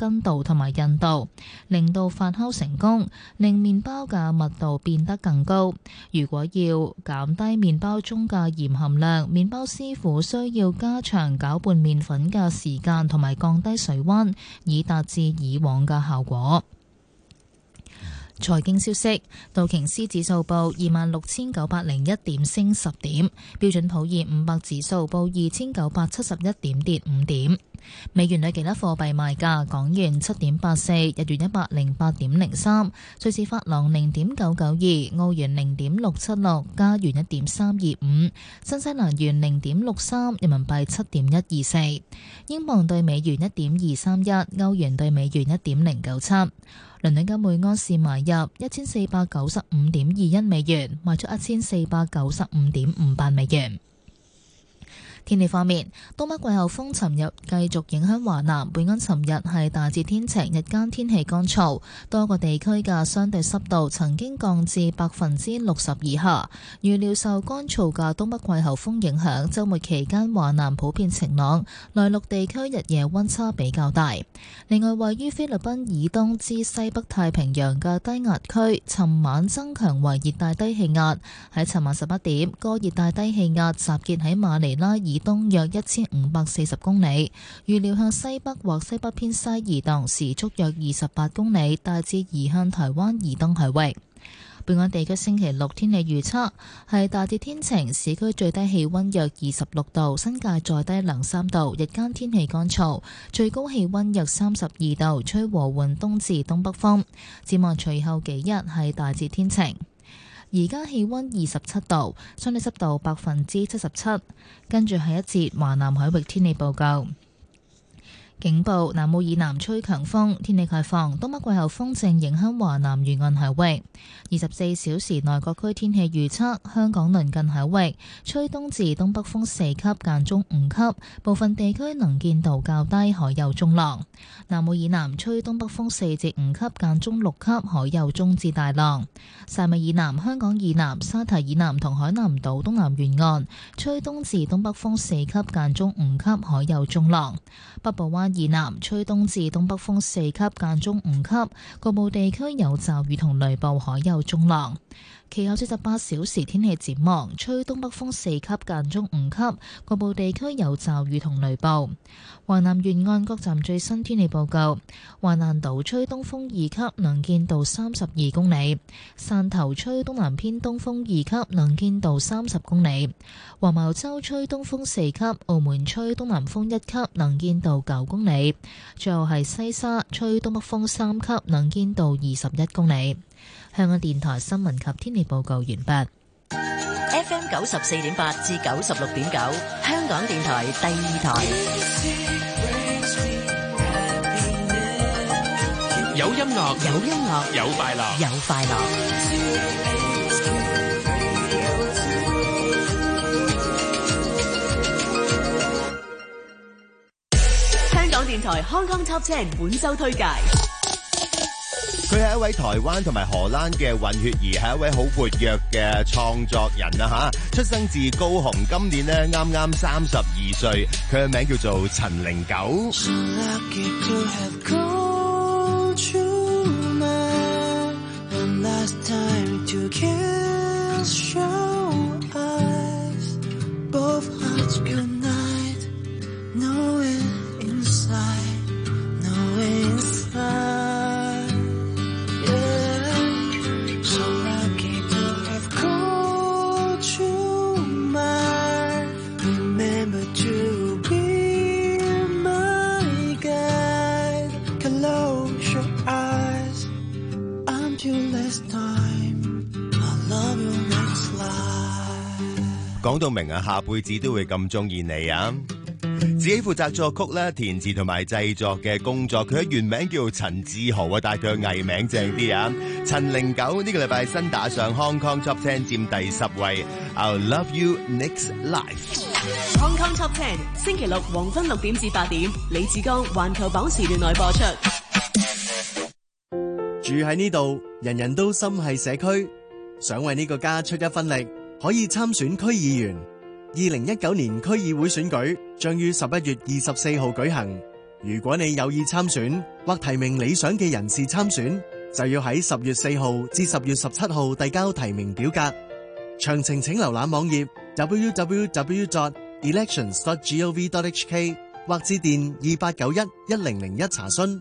根度同埋韌度，令到發酵成功，令麵包嘅密度變得更高。如果要減低麵包中嘅鹽含量，麵包師傅需要加長攪拌麵粉嘅時間同埋降低水溫，以達至以往嘅效果。財經消息，道瓊斯指數報26,901點，升10點；標準普爾500指數報2,971點，跌5點。美元對其他貨幣賣價：港元7.84，日元108.03，瑞士法郎0.992，澳元0.676，加元1.325，新西蘭元0.63，人民幣7.124，英鎊對美元1.231，歐元對美元1.097。倫敦金每安士買入1495.21美元，賣出1495.58美元。天氣方面，東北季候風尋日繼續影響華南。本港尋日係大致天晴，日間天氣乾燥，多個地區嘅相對濕度曾經降至60%以下。預料受乾燥嘅東北季候風影響，週末期間華南普遍晴朗，內陸地區日夜溫差比較大。另外，位於菲律賓以東至西北太平洋嘅低壓區，尋晚增強為熱帶低氣壓。喺尋晚11點，個熱帶低氣壓集結喺馬尼拉以東約1540公里，預料向西北或西北偏西移動，時速約28公里，大致移向台灣以東海域。本港地區星期六天氣預測係大致天晴，市區最低氣溫約26度，新界再低2-3度，日間天氣乾燥，最高氣溫約32度，吹和緩東至東北風。展望隨後幾日係大致天晴。而家氣溫27度，相對濕度77%。跟住係一節華南海域天氣報告。警報：南澳以南吹強風，天氣概況。東北季候風正影響華南沿岸海域。24小時內各區天氣預測：香港鄰近海域吹東至東北風4級，間中5級，部分地區能見度較低，海有中浪。南澳以南吹東北風4至5級，間中6級，海有中至大浪。汕尾以南、香港以南、沙堤以南同海南島東南沿岸吹東至東北風4級，間中5級，海有中浪。北部灣以南吹東至東北風4級，間中5級，局部地區有驟雨同雷暴，海有中浪。其後48小時天氣展望，吹東北風4級，間中5級，局部地區有驟雨同雷暴。華南沿岸各站最新天氣報告：華南島吹東風2級，能見度32公里；汕頭吹東南偏東風2級，能見度30公里；黃茅洲吹東風4級，澳門吹東南風1級，能見度9公里。最後係西沙吹東北風3級，能見度21公里。香港電台新聞及天氣報告完畢。 FM 94.8至96.9，香港電台第2台。 有音樂， 有音樂， 有快樂， 有快樂。香港電台 Hong Kong Top 10本周推介。 佢係一位台灣同埋荷蘭嘅混血兒，係一位好活躍嘅創作人啊！出生自高雄，今年呢啱啱32歲，佢嘅名叫做陳零九。講到明啊，下輩子都會咁中意你啊！自己負責作曲啦、填詞同埋製作嘅工作，佢嘅原名叫陳志豪啊，但係佢嘅藝名正啲啊！陳零九呢個禮拜新打上 Hong Kong Top 10，佔第10位。I'll Love You Next Life。Hong Kong Top 10，星期六黃昏6點至8點，李志剛環球榜時段內播出。 住喺呢度，人人都心繫社區，想為呢個家出一分力，可以參選區議員。2019年區議會選舉將於11月24號舉行， 如果你有意參選或提名理想嘅人士參選，就要喺10月4號至10月17號遞交提名表格。詳情請瀏覽網頁 www.elections.gov.hk 或致電2891-1001查詢。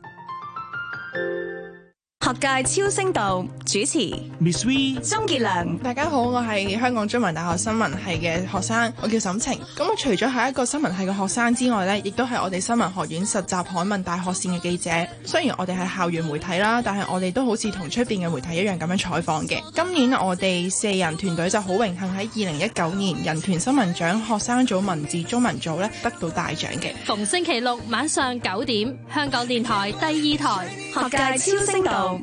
學界超聲道主持 Miss V、 鍾傑良。 大家好，我係香港中文大學新聞系嘅學生，我叫沈晴。咁我除咗係一個新聞系嘅學生之外呢，亦都係我哋新聞學院實習訪問大學線嘅記者。雖然我哋係校園媒體啦，但係我哋都好似同出邊嘅媒體一樣咁樣採訪嘅。今年我哋4人團隊就好榮幸喺2019年人權新聞獎學生組文字中文組呢得到大獎嘅。 逢星期六晚上9點，香港電台第2台學界超聲道。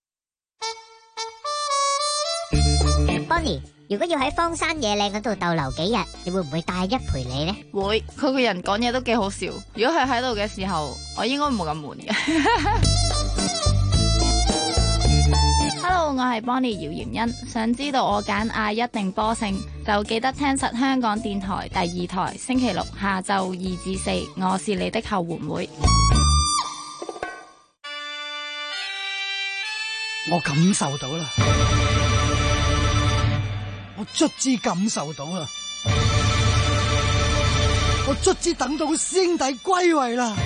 Bonnie， 如果要喺荒山野嶺嗰度逗留幾日，你會唔會帶一陪你呢？ 會，佢個人講嘢都幾好笑。如果佢喺度嘅時候，我應該冇咁悶嘅。Hello， 我係 Bonnie 姚妍欣，想知道我揀亞一定波勝，就記得聽實香港電台第2台，星期六下晝2至4，我是你的後援會。 我感受到啦，我卒之感受到啦，我卒之等到師兄弟歸位啦。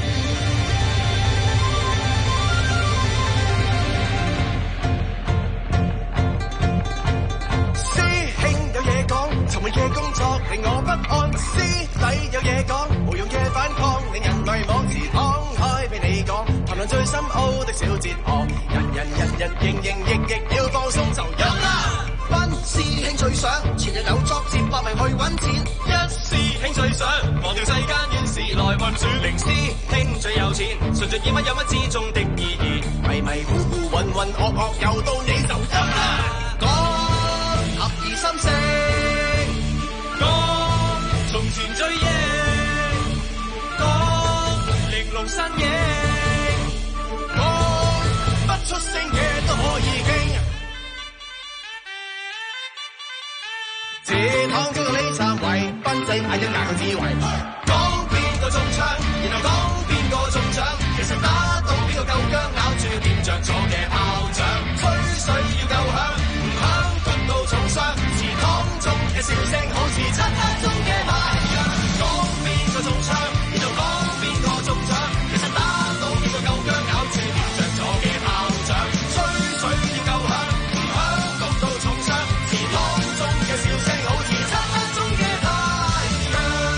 師兄有嘢講，尋日嘅工作令我不安。師弟有嘢講，無用嘅反抗令人迷惘。自敞開俾你講，談論最深奧的小哲學。人營營役役要放鬆就有啦。班師兄最想前日有作接百名去揾錢。一師兄最想忘掉世間怨事來運轉。零師兄最有錢，順著耳乜有乜之中的意義。迷迷糊糊渾渾噩噩又到你就有啦。講合二心聲，講從前追憶，講玲瓏身影，講不出聲嘅都可以傾。自躺經過你站位，賓仔嗌緊牙個智慧。講邊個中槍，然後講邊個中獎。其實打到邊個夠薑，咬住點着咗嘅炮仗。吹水要夠響，唔響焗到重傷。祠堂中嘅笑聲好似漆黑中嘅太陽。講邊個中槍，然後講邊個中獎。其實打到邊個夠薑，咬住點着咗嘅炮仗。吹水要夠響，唔響焗到重傷。祠堂中嘅笑聲好似漆黑中嘅太陽。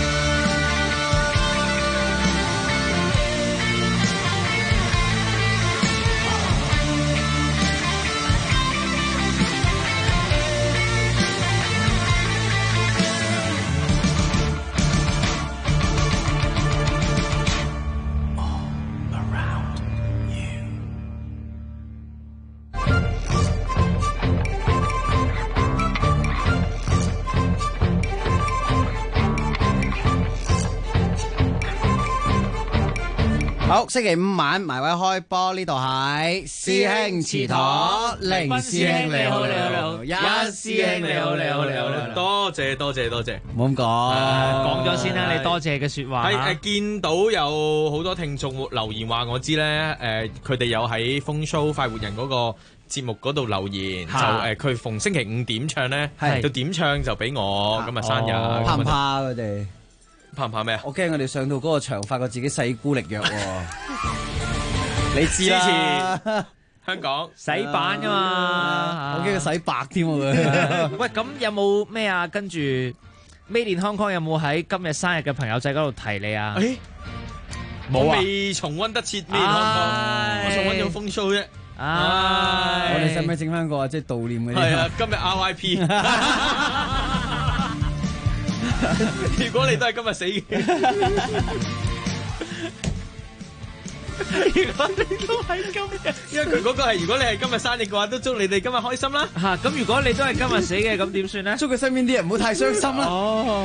好，星期五晚埋位開波，呢度係師兄祠堂，零師兄你好，一師兄你好， 多謝， 唔好咁講， 講咗先啦，你多謝嘅說話。係見到有好多聽眾留言話我知咧，佢哋有喺風 show 快活人嗰個節目嗰度留言，就佢逢星期五點唱咧，就點唱就俾我今日生日， 怕唔怕佢哋？ 怕唔怕咩啊？ 我驚我哋上到嗰個場，發覺自己勢孤力弱喎。你知啦， 香港洗版噶嘛， 我驚佢洗白添喎。 喂，咁有冇咩啊？跟住 Made in Hong Kong 有冇喺今日生日嘅朋友仔嗰度提你啊？ 冇啊，未重溫得切 Made in Hong Kong，我重溫咗風 show 啫。 我哋使唔使整翻個即係悼念嗰啲？ 係啊，今日 RIP。如果你都係今日死嘅，如果你都係今日，因為佢嗰個係如果你係今日生日嘅話，都祝你哋今日開心啦。 嚇，咁如果你都係今日死嘅，咁點算咧？ 祝佢身邊啲人唔好太傷心啦。 哦，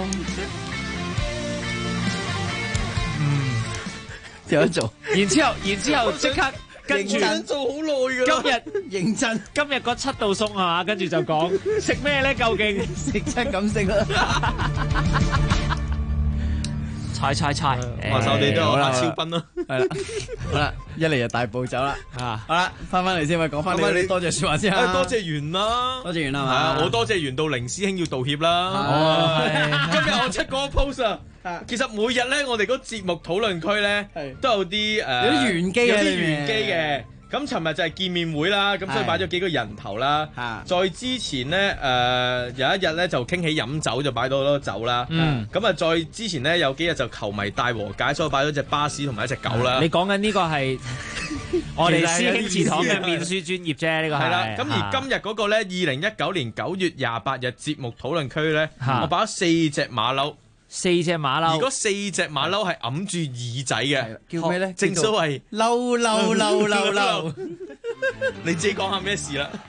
有得做， 然之後即刻。跟住做好耐㗎啦， 今日嗰7道餸係嘛？跟住就講食咩咧？究竟食七咁食啦。 猜， 話晒我哋都有阿超斌咯， 係啦，好啦，一嚟就大步走啦，好啦，翻嚟先，講翻你多謝説話先多謝完啦， 多謝完啦係啊，我多謝完到凌師兄要道歉啦，今日我出嗰個 post 啊，其實每日咧我哋嗰節目討論區咧都有啲有啲玄機嘅。咁尋日就係見面會啦，咁所以擺咗幾個人頭啦。再之前咧，有一日咧就傾起飲酒，就擺到好多酒啦。咁啊，再之前咧有幾日就球迷大和解，所以擺咗隻巴士同埋一隻狗啦。 你講緊呢個係我哋師兄祠堂嘅面書專業啫，呢個係啦。 咁而今日嗰個咧，2019年9月28日節目討論區咧，我擺咗4隻馬騮。 4隻馬騮， 而嗰4隻馬騮係揞住耳仔嘅， 叫咩咧？ 正所謂嬲， 你自己講下咩事啦？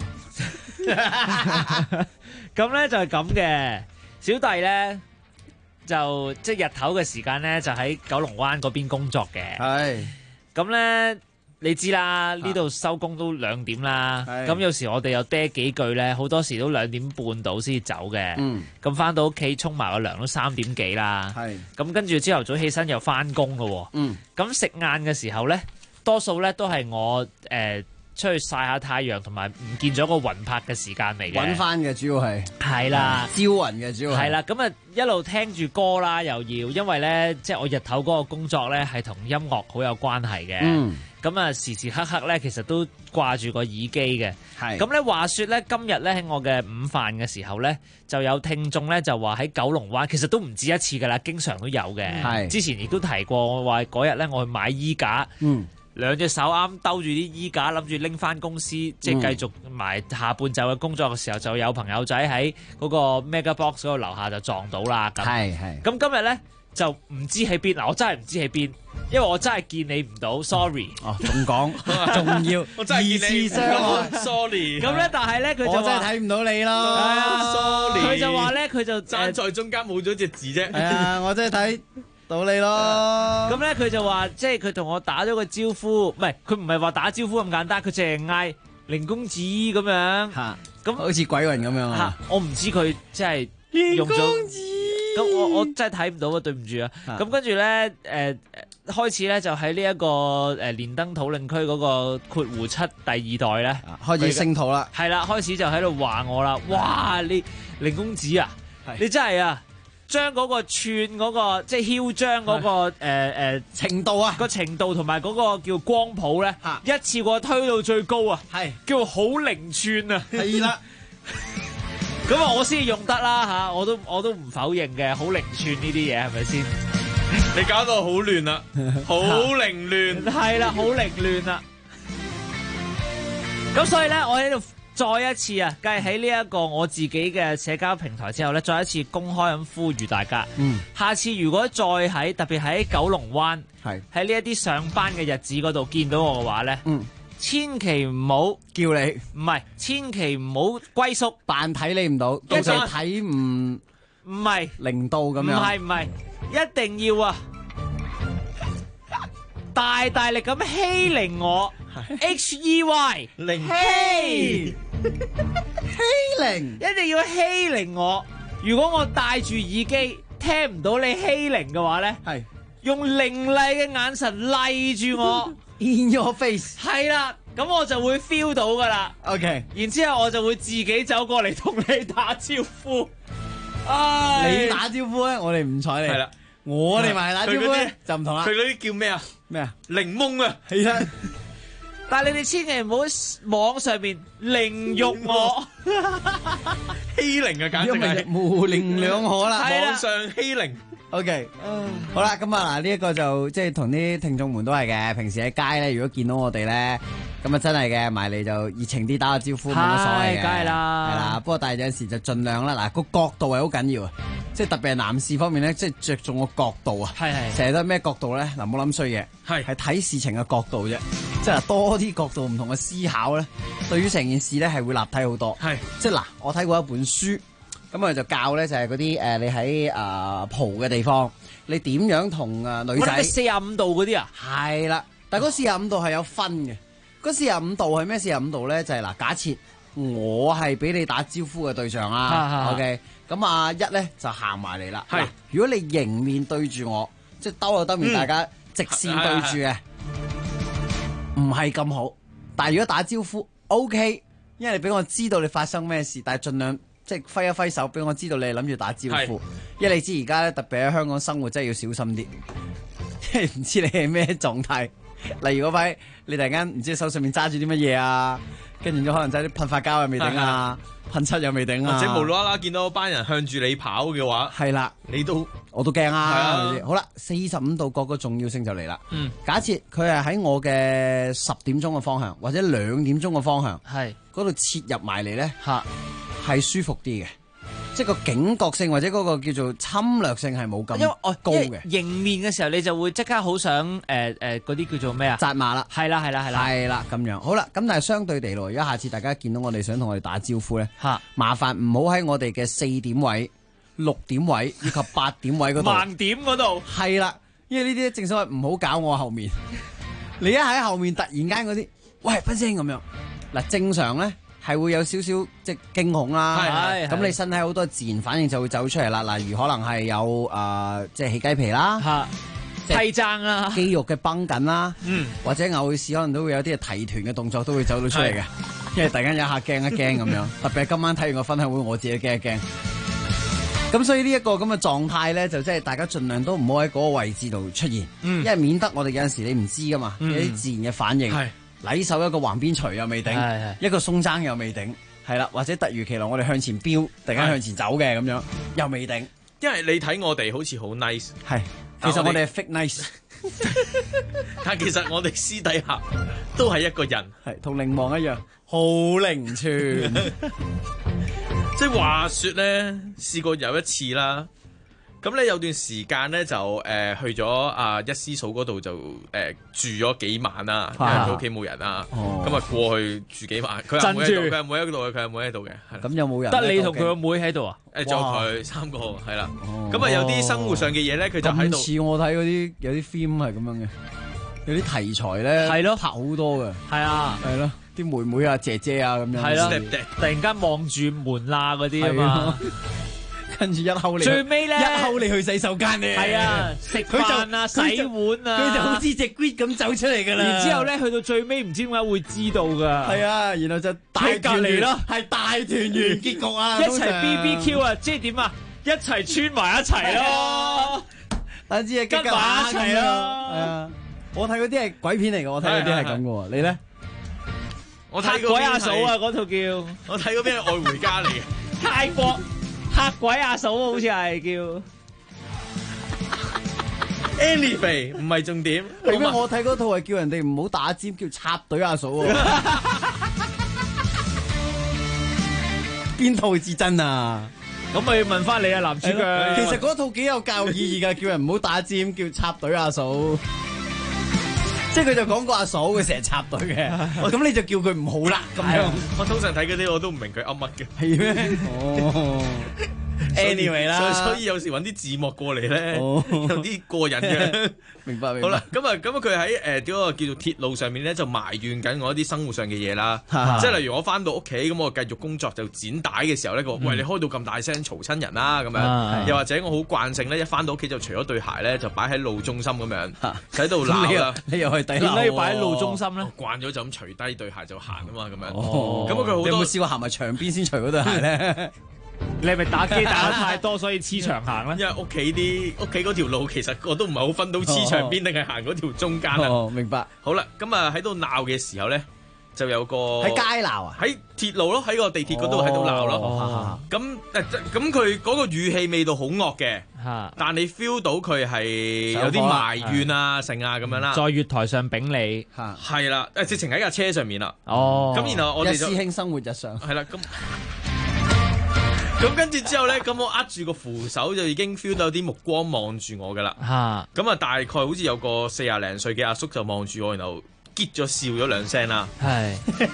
咁咧就係咁嘅，小弟咧就即係日頭嘅時間咧就喺九龍灣嗰邊工作嘅，係咁咧。你知啦，呢度收工都2點啦，咁有時我哋又嗲幾句咧，好多時都2點半到先走嘅，咁翻到屋企沖埋個涼都3點幾啦，咁跟住朝頭早起身又翻工咯，咁食晏嘅時候咧，多數咧都係我出去曬下太陽同埋唔見咗個魂魄嘅時間嚟嘅， 揾翻嘅主要係啦， 招魂嘅主要係啦，咁啊一路聽住歌啦，又要因為咧即係我日頭嗰個工作咧係同音樂好有關係嘅。咁啊，時時刻刻咧，其實都掛住個耳機嘅。咁咧，話說咧，今日咧喺我嘅午飯嘅時候咧，就有聽眾咧就話喺九龍灣，其實都唔止一次噶啦，經常都有嘅。之前亦都提過，我話嗰日咧我去買衣架，2隻手啱兜住啲衣架，諗住拎翻公司，即係繼續埋下半晝嘅工作嘅時候，就有朋友仔喺嗰個 Mega Box 嗰個樓下就撞到啦。咁今日咧就唔知喺邊嗱，我真係唔知喺邊。因為我真係見你唔到 ，sorry。 仲講，仲要我真係見你，sorry。 咁咧，但係咧，佢就我真係睇唔到你咯 ，sorry。 佢就話咧，佢就爭在中間冇咗隻字啫。 係啊，我真係睇到你咯。 咁咧，佢就話，即係佢同我打咗個招呼，唔係，佢唔係話打招呼咁簡單，佢淨係嗌凌公子咁樣。咁好似鬼魂咁樣啊！ 我唔知佢即係用咗。咁我真係睇唔到啊，對唔住啊。咁跟住咧，開始咧就喺呢一個連登討論區嗰個7第2代咧， 開始聲討啦。 係啦，開始就喺度話我啦。哇！你凌公子啊，你真係啊，將嗰個串嗰個即係囂張嗰個程度啊， 個程度同埋嗰個叫光譜咧，一次過推到最高啊，叫好靈串啊。 係啦。 咁啊，我先用得啦嚇，我都唔否認嘅，好凌串呢啲嘢係咪先？ 你搞到好亂啦，好凌亂， 係啦，好凌亂啦。咁所以咧，我喺度再一次啊，繼喺呢一個我自己嘅社交平台之後咧，再一次公開咁呼籲大家，下次如果再喺特別喺九龍灣，喺呢一啲上班嘅日子嗰度見到我嘅話咧，千祈唔好叫你， 唔係，千祈唔好龜縮， 扮睇你唔到，到時睇唔係 0度咁樣， 唔係，一定要啊，大力咁欺凌我，HEY 欺凌， 一定要欺凌我。如果我戴住耳機聽唔到你欺凌嘅話咧，用凌厲嘅眼神厲住我。 In your face， 係啦，咁我就會 feel 到噶啦。 OK， 然之後我就會自己走過嚟同你打招呼。 你打招呼咧，我哋唔睬你。係啦，我哋埋打招呼咧就唔同啦。 佢嗰啲叫咩啊？ 咩啊？ 檸檬啊！ 係啦。 但係你哋千祈唔好喺網上面凌辱我， 欺凌啊，簡直係模棱兩可啦。 網上欺凌。 OK，好啦，咁啊嗱，呢一個就即係同啲聽眾們都係嘅。平時喺街咧，如果見到我哋咧，咁啊真係嘅，埋嚟就熱情啲打個招呼，冇乜所謂嘅。 梗係啦， 係啦。不過但係有陣時就盡量啦。嗱，個角度係好緊要啊，即係特別係男士方面咧，即係着重個角度啊。係。成日都係咩角度咧？嗱，冇諗衰嘢，係睇事情嘅角度啫。即係多啲角度唔同嘅思考咧，對於成件事咧係會立體好多。係。即係嗱，我睇過一本書。咁我就教咧，就係嗰啲你喺蒲嘅地方，你點樣同女仔 45度嗰啲啊？ 係啦，但係嗰45度係有分嘅。嗰45度係咩45度咧？就係嗱，假設我係俾你打招呼嘅對象啦，OK，咁一咧就行埋嚟啦。係，如果你迎面對住我， 即係兜口兜面，大家直線對住嘅，唔係咁好。但係如果打招呼 OK， 因為你俾我知道你發生咩事，但係盡量即係揮一揮手俾我知道你係諗住打招呼。因為你知而家咧特別喺香港生活真係要小心啲，因為唔知你係咩狀態。例如嗰排你突然間唔知手上面揸住啲乜嘢啊，跟住可能揸啲噴髮膠又未頂啊，噴漆又未頂啊， 或者無啦啦見到班人向住你跑嘅話， 係啦，我都驚啊！好啦，45度角個重要性就嚟啦。假設佢係喺我嘅10點鐘嘅方向，或者2點鐘嘅方向，係嗰度切入埋嚟咧，係舒服啲嘅。即係個警覺性或者嗰個叫做侵略性係冇咁高嘅。 迎面嘅時候你就會即刻好想嗰啲叫做咩啊？ 紮馬啦， 係啦咁樣。好啦，咁但係相對地咯，如果下次大家見到我哋想同我哋打招呼咧，麻煩唔好喺我哋嘅4點位、6點位以及8點位嗰度。 盲點嗰度。係啦，因為呢啲正所謂唔好搞我後面。你一喺後面突然間嗰啲，喂，不聲咁樣。嗱，正常咧。係會有少少即係驚恐啦，咁你身體好多自然反應就會走出嚟啦。例如可能係有即係起雞皮啦， 批踭啦， 肌肉嘅繃緊啦，或者偶爾時可能都會有啲提臀嘅動作都會走到出嚟嘅，因為突然間有一下驚一驚咁樣。特別係今晚睇完個分享會，我自己驚一驚。咁所以呢一個咁嘅狀態咧，就即係大家盡量都唔好喺嗰個位置度出現，因為免得我哋有陣時你唔知噶嘛，有啲自然嘅反應。禮手一個橫邊錘又未頂，一個鬆踭又未頂，係啦，或者突如其來我哋向前飆，突然間向前走嘅咁樣又未頂。 因為你睇我哋好似好 nice， 係，其實我哋係 fake nice， 但其實我哋私底下都係一個人， 係同靈王一樣，好靈串。 即係話說咧，試過有一次啦。咁咧有段時間咧就去咗阿一師嫂嗰度就住咗幾晚啦，因為佢屋企冇人啊，咁啊過去住幾晚。佢係冇喺度嘅，佢係冇喺度嘅。 咁有冇人？ 得你同佢個妹喺度啊？ 就佢3個係啦。咁啊有啲生活上嘅嘢咧，佢就喺度。 似我睇嗰啲有啲 film 係咁樣嘅，有啲題材咧係咯拍好多嘅。 係啊， 係咯，啲妹妹啊、姐姐啊咁樣。 係咯，突然間望住門罅嗰啲啊嘛。 跟住一口你， 最尾咧一口你去洗手間咧， 係啊，食飯啊，洗碗啊， 佢就好似隻 Squid 咁走出嚟噶啦。 然之後咧，去到最尾唔知點解會知道噶。 係啊，然後就大團圓咯，係大團圓結局啊， 一齊 BBQ 啊，即係點啊？一齊穿埋一齊咯， 等知啊，跟埋一齊咯。係啊，我睇嗰啲係鬼片嚟嘅，我睇嗰啲係咁嘅喎。你咧？ 我睇鬼阿嫂啊，嗰套叫我睇嗰邊係愛回家嚟嘅， 泰國。嚇鬼阿嫂好似係叫 Anyway 唔係重點。 係咩？我睇嗰套係叫人哋唔好打尖，叫插隊阿嫂喎。邊套至真啊？ 咁咪問翻你啊，男主角。 其實嗰套幾有教育意義㗎，叫人唔好打尖，叫插隊阿嫂。即係佢就講個阿嫂，佢成日插隊嘅，咁你就叫佢唔好啦。咁樣我通常睇嗰啲我都唔明佢噏乜嘅。 係咩？哦。Anyway 啦， 所以有時揾啲字幕過嚟咧，有啲過癮嘅。 明白。 好啦，咁佢喺嗰個叫做鐵路上面咧，就埋怨緊我一啲生活上嘅嘢啦。即係例如我翻到屋企咁，我繼續工作就剪帶嘅時候咧，佢話：喂，你開到咁大聲嘈親人啦咁樣。又或者我好慣性咧，一翻到屋企就除咗對鞋咧，就擺喺路中心咁樣，喺度鬧啦。 你又去抵鬧？ 點解要擺喺路中心咧？ 慣咗就咁除低對鞋就行啊嘛，咁樣。 咁佢好多。你有冇試過行埋牆邊先除嗰對鞋咧？ 你係咪打機打得太多，所以黐牆行咧？ 因為屋企嗰條路其實我都唔係好分到黐牆邊定係行嗰條中間啊。 哦，明白。 好啦，咁啊喺度鬧嘅時候咧，就有個喺街鬧啊， 喺鐵路咯，喺個地鐵嗰度喺度鬧咯。咁佢嗰個語氣味道好惡嘅，但你 feel 到佢係有啲埋怨啊、剩啊咁樣啦。 在月台上丙你係啦，直情喺架車上面啦。 哦， 咁然後我哋就一師兄生活日常係啦，咁跟住之後咧，咁我握住個扶手就已經 feel 到有啲目光望住我噶啦。咁啊，大概好似有個40零歲嘅阿叔就望住我，然後結咗笑咗2聲啦。係。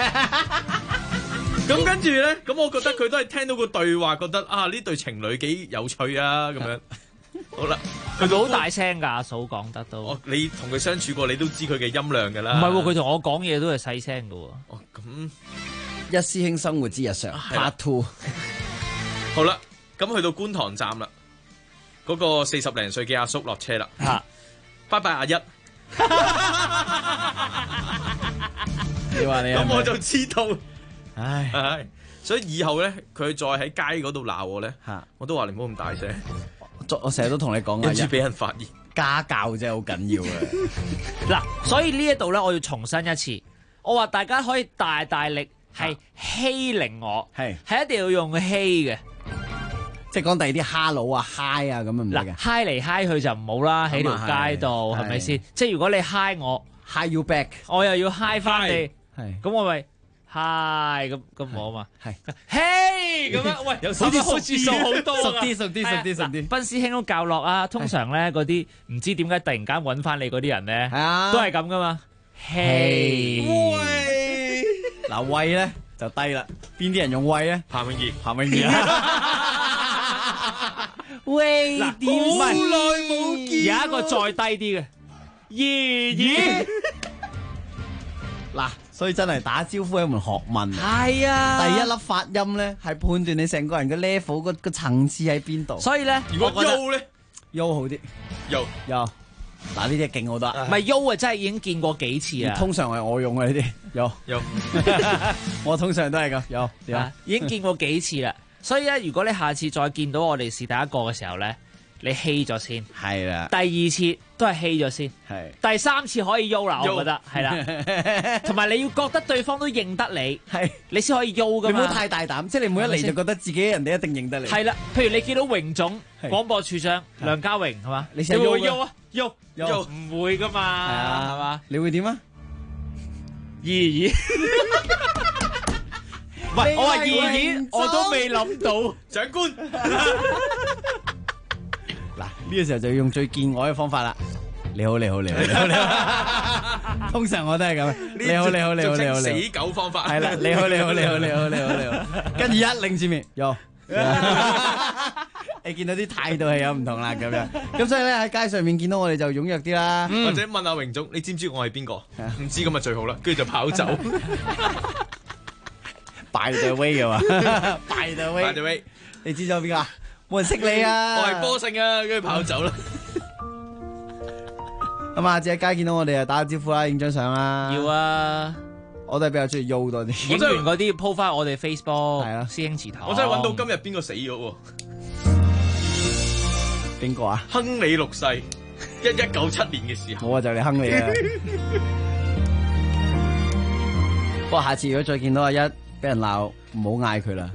咁跟住咧，咁我覺得佢都係聽到個對話，覺得啊呢對情侶幾有趣啊咁樣。好啦， 佢好大聲㗎，阿嫂講得都。 你同佢相處過，你都知佢嘅音量㗎啦。 唔係喎，佢同我講嘢都係細聲㗎喎。 哦，咁一師兄生活之日常 Part 2。 好啦，咁去到觀塘站啦，嗰個40零歲嘅阿叔落車啦。 拜拜阿一。 你話你咁我就知道， 唉， 所以以後咧，佢再喺街嗰度鬧我咧，我都話你唔好咁大聲。 我成日都同你講， 跟住俾人發現， 家教真係好緊要嘅。 嗱，所以呢一度咧，我要重申一次，我話大家可以大力係欺凌我，係一定要用欺嘅。 即係講第二啲哈佬啊、嗨啊咁啊唔得嘅。 嗨嚟嗨去就唔好啦，喺條街度係咪先？即係如果你嗨我 ，hi you back， 我又要嗨翻你，咁我咪嗨咁我嘛，係嘿咁樣，喂，好似數好多熟啲。 賓師兄都教落啊，通常咧嗰啲唔知點解突然間揾翻你嗰啲人咧，都係咁噶嘛，嘿， 喂，嗱喂咧就低啦，邊啲人用喂咧？ 彭詠儀喂， 嗱，好耐冇見，有一個再低啲嘅，爺。 嗱，所以真係打招呼係一門學問。 係啊， 第一粒發音咧係判斷你成個人嘅 level 個層次喺邊度。 所以咧， 如果優咧， 優好啲，優。嗱呢啲勁好多， 唔係優啊，真係已經見過幾次啊。 通常係我用嘅呢啲，優。我通常都係咁，優點啊？ 已經見過幾次啦。所以咧，如果你下次再見到我哋是第一個嘅時候咧，你欺咗先， 係啦。 第二次都係欺咗先，係。第三次可以優啦，我覺得係啦。同埋你要覺得對方都認得你，係你先可以優噶嘛。 你唔好太大膽，即係你每一嚟就覺得自己人哋一定認得你。 係啦，譬如你見到榮總廣播處長梁家榮係嘛， 你會唔會優啊？ 優唔會噶嘛，係嘛？ 你會點啊？ 咦？喂，我話二我都未諗到， 長官。 嗱，呢個時候就要用最見外嘅方法啦。你好。通常我都係咁。你好。 死狗方法。 係啦，你好。跟住一擰住面，有。你見到啲態度係有唔同啦，咁樣。咁所以咧喺街上面見到我哋就踴躍啲啦。 或者問阿榮總，你知唔知我係邊個？唔知咁咪最好啦，跟住就跑走。 By the way 嘅嘛，By the way，你知咗邊個啊？冇人識你啊！ 我係波勝啊，跟住跑走啦。 咁啊，喺街見到我哋啊，打個招呼啦，影張相啦。 要啊！ 我都係比較中意喐多啲。 影完嗰啲鋪翻我哋 Facebook， 係啊， 師兄祠堂。 我真係揾到今日邊個死咗喎？ 邊個啊？ 亨利六世，1997年嘅時候。 我就嚟亨利啊！不過下次如果再見到阿一俾人鬧，唔好嗌佢啦。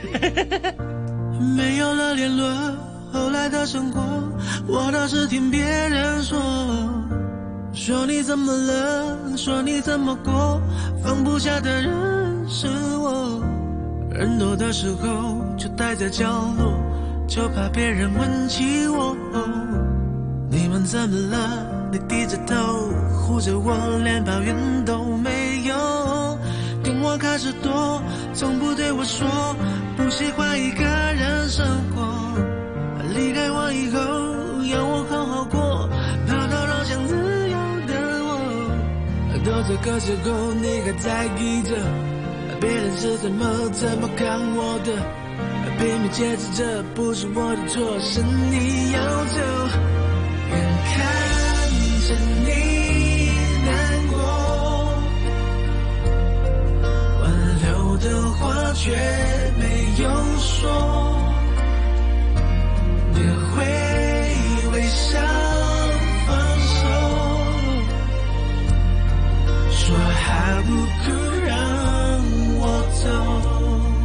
沒有了聯絡，後來的生活，我倒是聽別人說你怎麼了，說你怎麼過，放不下的人是我。人多的時候就待在角落，就怕別人問起我。你們怎麼了？你低着頭護着我，連抱怨都沒有。跟我開始躲，從不對我說不喜歡一個人生活。離開我以後要我好好過，跑到路上自由的我。到這個時候你還在意着別人是怎麼看我的，拼命解釋這不是我的錯，是你要走。眼看着你難過，挽留的話卻沒有說，你會微笑放手，說還不肯讓我走。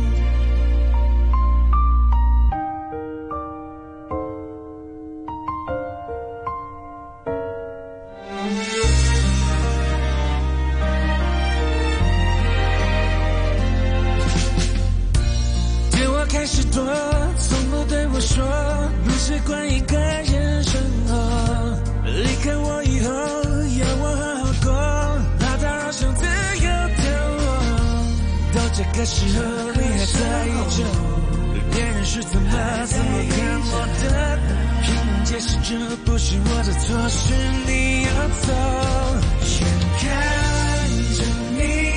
開始躲，從不對我說不習慣一個人生活。離開我以後要我好好過，怕打擾想自由的我。到這個時候你還在意着別人是怎麼看我的，拼命解釋這不是我的錯，是你要走。眼看着你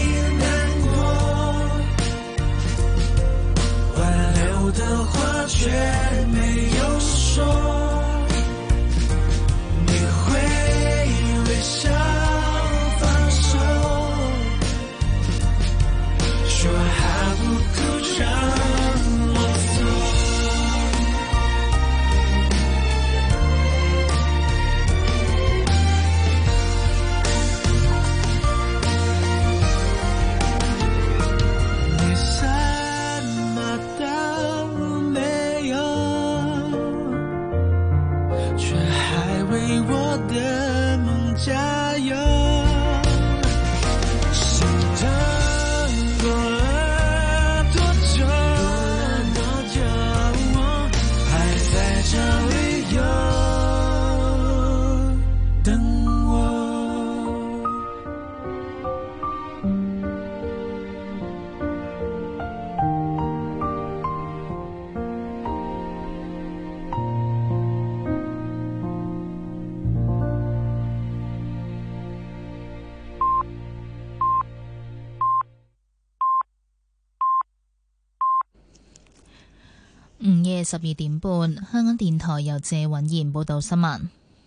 的話卻沒有說，你會午夜12點半，香港電台由謝允賢報道新聞。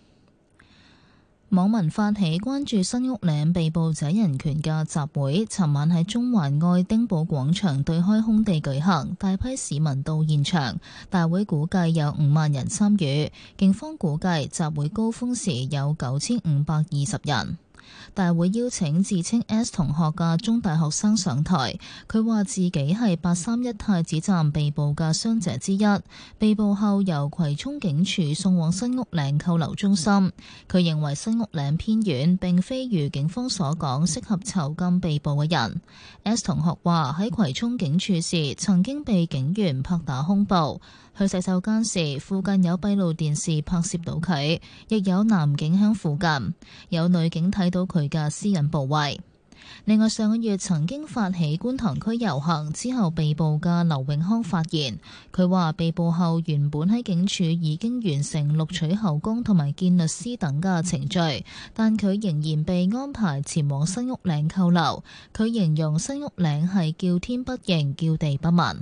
網民發起關注新屋嶺被捕者人權嘅集會，尋晚喺中環愛丁堡廣場對開空地舉行，大批市民到現場。大會估計有5萬人參與，警方估計集會高峰時有9520人。大會邀請自稱 S 同學嘅中大學生上台，佢話自己係831太子站被捕嘅傷者之一，被捕後由葵涌警署送往新屋嶺扣留中心。佢認為新屋嶺偏遠，並非如警方所講適合囚禁被捕嘅人。S 同學話喺葵涌警署時曾經被警員拍打胸部，去洗手間時附近有閉路電視拍攝到佢，亦有男警喺附近，有女警睇到佢嘅私隱部位。另外，上個月曾經發起觀塘區遊行之後被捕嘅劉永康發言，佢話被捕後原本喺警署已經完成錄取口供同埋見律師等嘅程序，但佢仍然被安排前往新屋嶺扣留。佢形容新屋嶺係叫天不應，叫地不聞。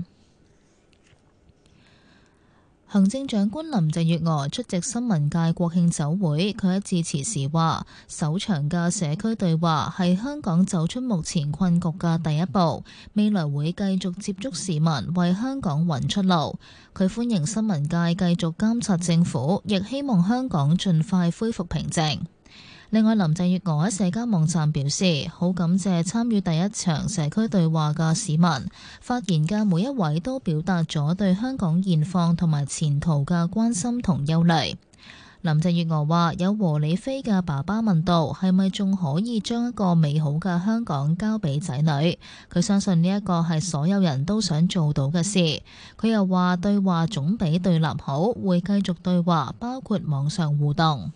行政長官林鄭月娥出席新聞界國慶酒會，佢喺致辭時話：首場嘅社區對話係香港走出目前困局嘅第一步，未來會繼續接觸市民，為香港揾出路。佢歡迎新聞界繼續監察政府，亦希望香港盡快恢復平靜。另外，林鄭月娥喺社交網站表示，好感謝參與第一場社區對話嘅市民，發言嘅每一位都表達咗對香港現況同埋前途嘅關心同憂慮。林鄭月娥話：有和理非嘅爸爸問到係咪仲可以將一個美好嘅香港交俾仔女，佢相信呢一個係所有人都想做到嘅事。佢又話對話總比對立好，會繼續對話，包括網上互動。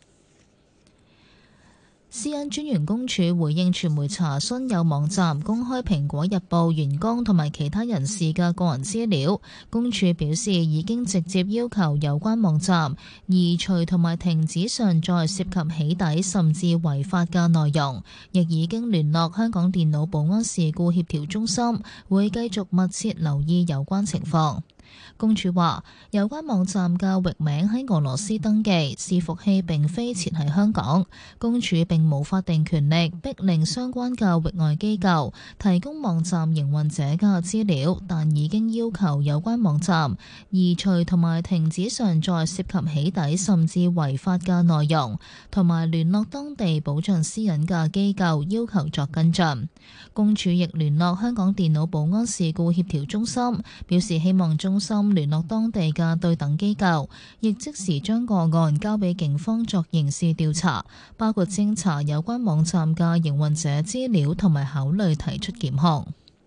私隱專員公署回應傳媒查詢，有網站公開蘋果日報員工同埋其他人士嘅個人資料，公署表示已經直接要求有關網站移除同埋停止上載涉及起底甚至違法嘅內容，亦已經聯絡香港電腦保安事故協調中心，會繼續密切留意有關情況。公署話，有關網站嘅域名喺俄羅斯登記，伺服器並非設喺香港。公署並冇法定權力逼令相關嘅域外機構提供網站營運者嘅資料，但已經要求有關網站移除同埋停止上載涉及起底甚至違法嘅內容，同埋聯絡當地保障私隱嘅機構，要求作跟進。公署亦聯絡香港電腦保安事故協調中心，表示希望中心聯絡當地嘅對等機構，亦即時將個案交俾警方作刑事調查，包括偵查有關網站嘅營運者資料同埋考慮提出檢控。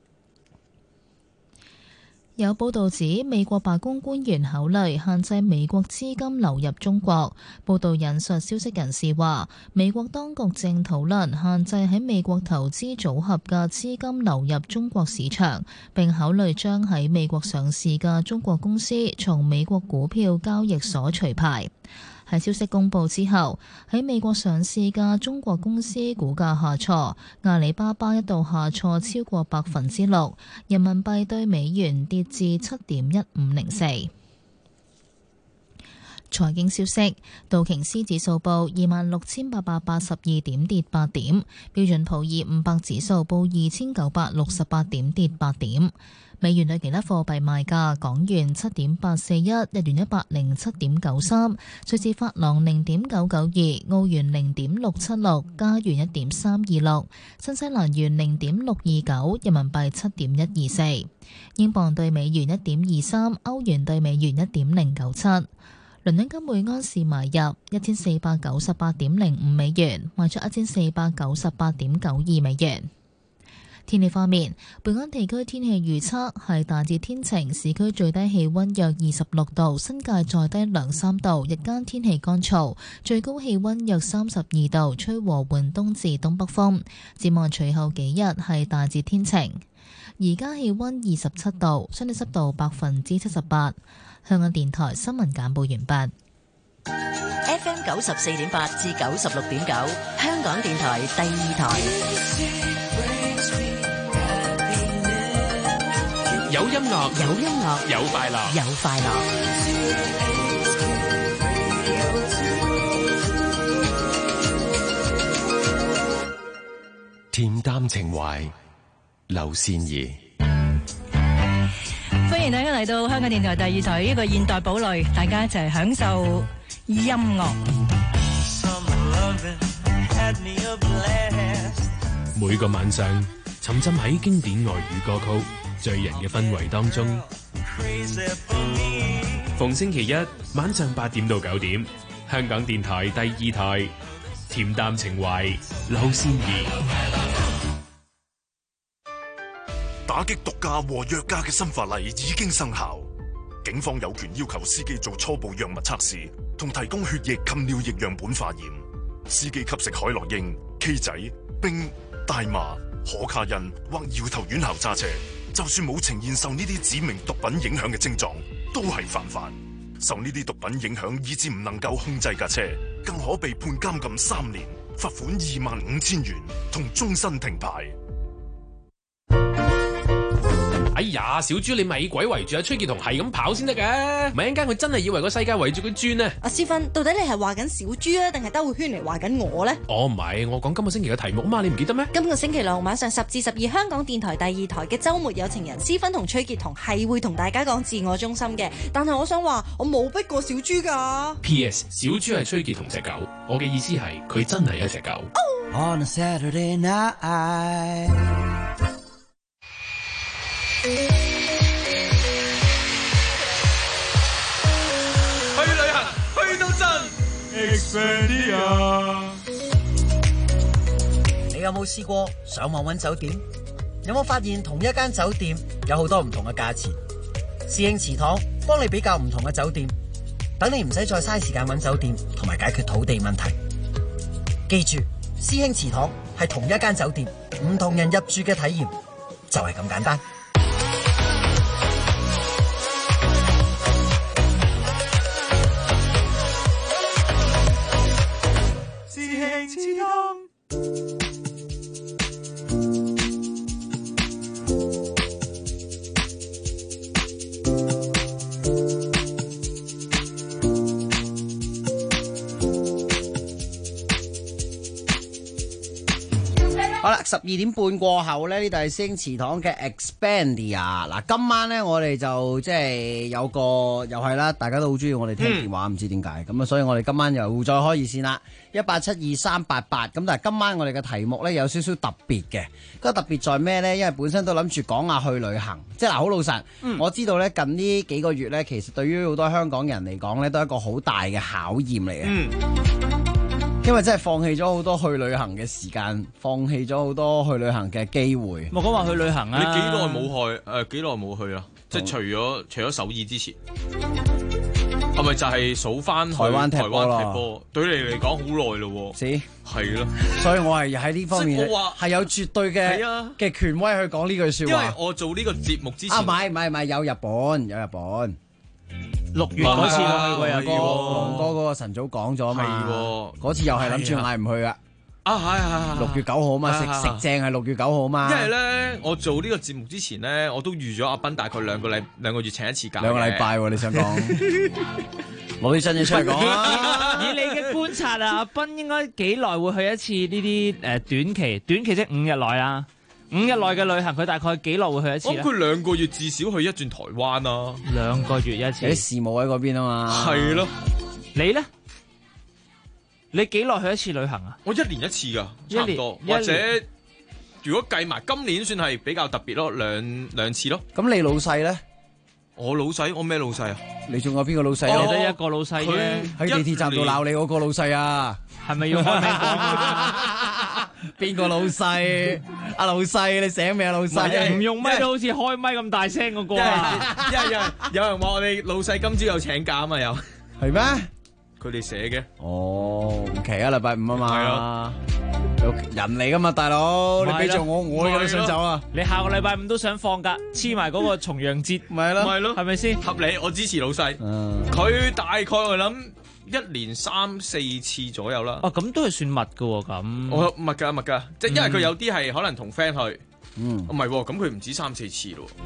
有報道指，美國白宮官員考慮限制美國資金流入中國。報道引述消息人士話，美國當局正討論限制喺美國投資組合嘅資金流入中國市場，並考慮將喺美國上市嘅中國公司從美國股票交易所除牌。喺消息公佈之後，喺美國上市嘅中國公司股價下挫，阿里巴巴一度下挫超過6%，人民幣對美元跌至7.1504。財經消息，道瓊斯指數報26,882點，跌8點；標準普爾500指數報2,968點，跌8點。美元對其他貨幣賣價：港元7.841，日元107.93，瑞士法郎0.992，澳元0.676，加元1.326，新西蘭元0.629，人民幣7.124，英鎊對美元1.23，歐元對美元1.097。倫敦金每安士買入1498.05美元，賣出1498.92美元。天氣方面，本港地區天氣預測係大致天晴，市區最低氣溫約26度，新界再低2-3度，日間天氣乾燥，最高氣溫約32度，吹和緩東至東北風。展望隨後幾日係大致天晴。而家氣溫27度，相對濕度78%。香港電台新聞簡報完畢。 FM 94.8至96.9，香港電台第二台。 有音樂， 有音樂， 有快樂， 有快樂。 恬淡情懷，劉善儀。 歡迎大家嚟到香港電台第二台呢個現代堡壘，大家一齊享受音樂。 每個晚上沉浸喺經典外語歌曲醉人嘅氛圍當中。逢星期一晚上8點到9點，香港電台第二台恬淡情懷，劉善儀。 打擊毒駕和藥駕嘅新法例已經生效，警方有權要求司機做初步藥物測試，同提供血液及尿液樣本化驗。司機吸食海洛因、K 仔、冰、大麻、可卡因或搖頭丸後揸車，就算冇呈現受呢啲指明毒品影響嘅症狀，都係犯法。受呢啲毒品影響以致唔能夠控制架車，更可被判監禁3年、罰款25,000元同終身停牌。 哎呀，小豬你咪鬼圍住阿崔潔彤係咁跑先得嘅，咪一陣間佢真係以為個世界圍住佢轉呢。 阿思芬，到底你係話緊小豬啊，定係兜個圈嚟話緊我呢？ 哦，唔係，我講今個星期嘅題目啊嘛，你唔記得咩？ 今個星期六晚上10至12，香港電台第二台嘅週末有情人，思芬同崔潔彤係會同大家講自我中心嘅，但係我想話我冇逼過小豬㗎。 P.S. 小豬係崔潔彤隻狗，我嘅意思係佢真係一隻狗。 On a Saturday night。 去旅行，去到真 Expedia。 你有冇試過上網揾酒店？有冇發現同一間酒店有好多唔同嘅價錢？師兄祠堂幫你比較唔同嘅酒店，等你唔使再嘥時間揾酒店同埋解決土地問題。記住，師兄祠堂係同一間酒店，唔同人入住嘅體驗就係咁簡單。 好啦，12點半過後呢，呢度係師兄祠堂嘅 Expedia。嗱，今晚呢，我哋就即係有個又係啦，大家都好中意我哋聽電話，唔知點解咁啊，所以我哋今晚又再開熱線啦，1872388。咁但係今晚我哋嘅題目呢，有少少特別嘅，個特別在咩呢？因為本身都諗住講下去旅行，即係嗱，好老實，我知道呢，近呢幾個月呢，其實對於好多香港人嚟講呢，都係一個好大嘅考驗嚟嘅。因為真係放棄咗好多去旅行嘅時間，放棄咗好多去旅行嘅機會。 冇講話去旅行啊！ 你幾耐冇去？幾耐冇去啊？即係除咗首爾之前，係咪就係數翻台灣踢波？對你嚟講好耐咯喎。係咯， 所以我係喺呢方面係有絕對嘅權威去講呢句說話。 因為我做呢個節目之前， 唔係有日本。 6月嗰次我去過日哥，龍哥嗰個晨早講咗嘛，嗰次又係諗住嗌唔去啊！ 係 6月9號嘛，食正係6月9號嘛。 因為咧，我做呢個節目之前咧，我都預咗阿斌大概兩個月請一次假。 2個禮拜你想講？攞啲真嘢出嚟講啦！ 以你嘅觀察啊，阿斌應該幾耐會去一次呢啲短期即係5日內啦。5日內嘅旅行，佢大概幾耐會去一次咧？ 佢2個月至少去一轉台灣啦。 2個月一次。 有啲事務喺嗰邊啊嘛。 係咯。 你咧？你幾耐去一次旅行啊？ 我1年1次㗎，差唔多。或者如果計埋今年算係比較特別咯，兩次咯。 咁你老細咧？ 我老細，我咩老細啊？ 你仲有邊個老細？ 你得一個老細啫。 喺地鐵站度鬧你嗰個老細啊？ 係咪要開名講啊？ 邊個老細？阿老細，你醒未啊？老細唔用咪都好似開咪咁大聲嗰個啊！ 有人話我哋老細今朝有請假啊嘛？又係咩？ 佢哋寫嘅。 哦，唔奇啊，禮拜5啊嘛。 係啊。 有人嚟噶嘛，大佬，你俾咗我都想走啊！ 你下個禮拜5都想放假，黐埋嗰個重陽節， 咪咯， 係咪先？ 合理，我支持老細。佢大概我諗1年3-4次左右啦。 咁都係算密噶喎，咁。 我密㗎，即係因為佢有啲係可能同 friend 去，唔係，咁佢唔止3-4次咯。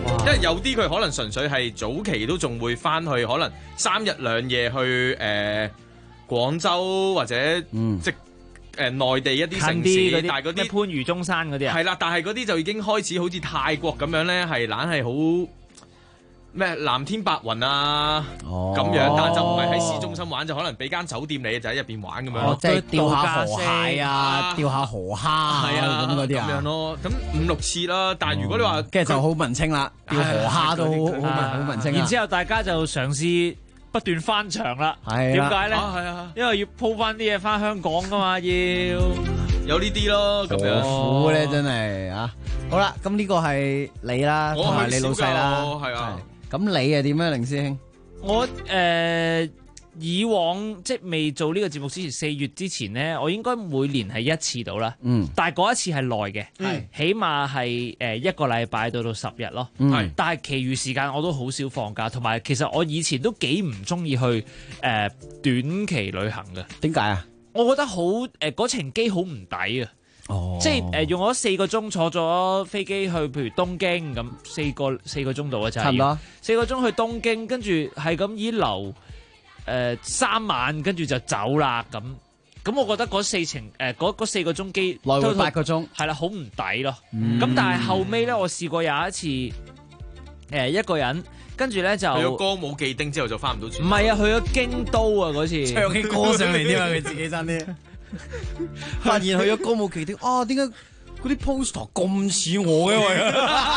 因為有啲佢可能純粹係早期都仲會翻去，可能3日2夜去廣州或者即內地一啲城市，但係嗰啲番禺中山嗰啲啊， 係啦，但係嗰啲就已經開始好似泰國咁樣咧，係懶係好咩藍天白雲啊咁樣，但係就唔係喺市中心玩，就可能俾間酒店你就喺入邊玩咁樣咯， 即係釣下河蟹啊，釣下河蝦係啊咁嗰啲啊， 咁樣咯。咁5-6次啦，但係如果你話跟住就好文青啦，釣河蝦都好文青。 然之後大家就嘗試不斷翻牆啦，點解咧？因為要鋪翻啲嘢翻香港噶嘛，要有呢啲咯，咁樣苦咧真係啊！好啦，咁呢個係你啦，同埋你老細啦， 係啊。 咁你係點樣，凌師兄？ 我以往即係未做呢個節目之前，4月之前咧，我應該每年係1次到啦。但係嗰一次係耐嘅，起碼係1個禮拜到10日咯。但係其餘時間我都好少放假，同埋其實我以前都幾唔中意去短期旅行嘅。點解啊？我覺得好嗰程機好唔抵啊！即係用咗4個鐘坐咗飛機去，譬如東京咁4個鐘度啊，就係差唔多4個鐘去東京，跟住係咁依留3晚，跟住就走啦咁。咁我覺得嗰4個鐘機來回8個鐘， 係啦，好唔抵咯。咁但係後尾咧，我試過有一次一個人，跟住咧就去咗歌舞伎町之後就翻唔到轉。 唔係啊，去咗京都啊嗰次， 唱起歌上嚟添啊，佢自己爭啲。發現去咗歌舞伎町，點解嗰啲 poster 咁似我嘅喂？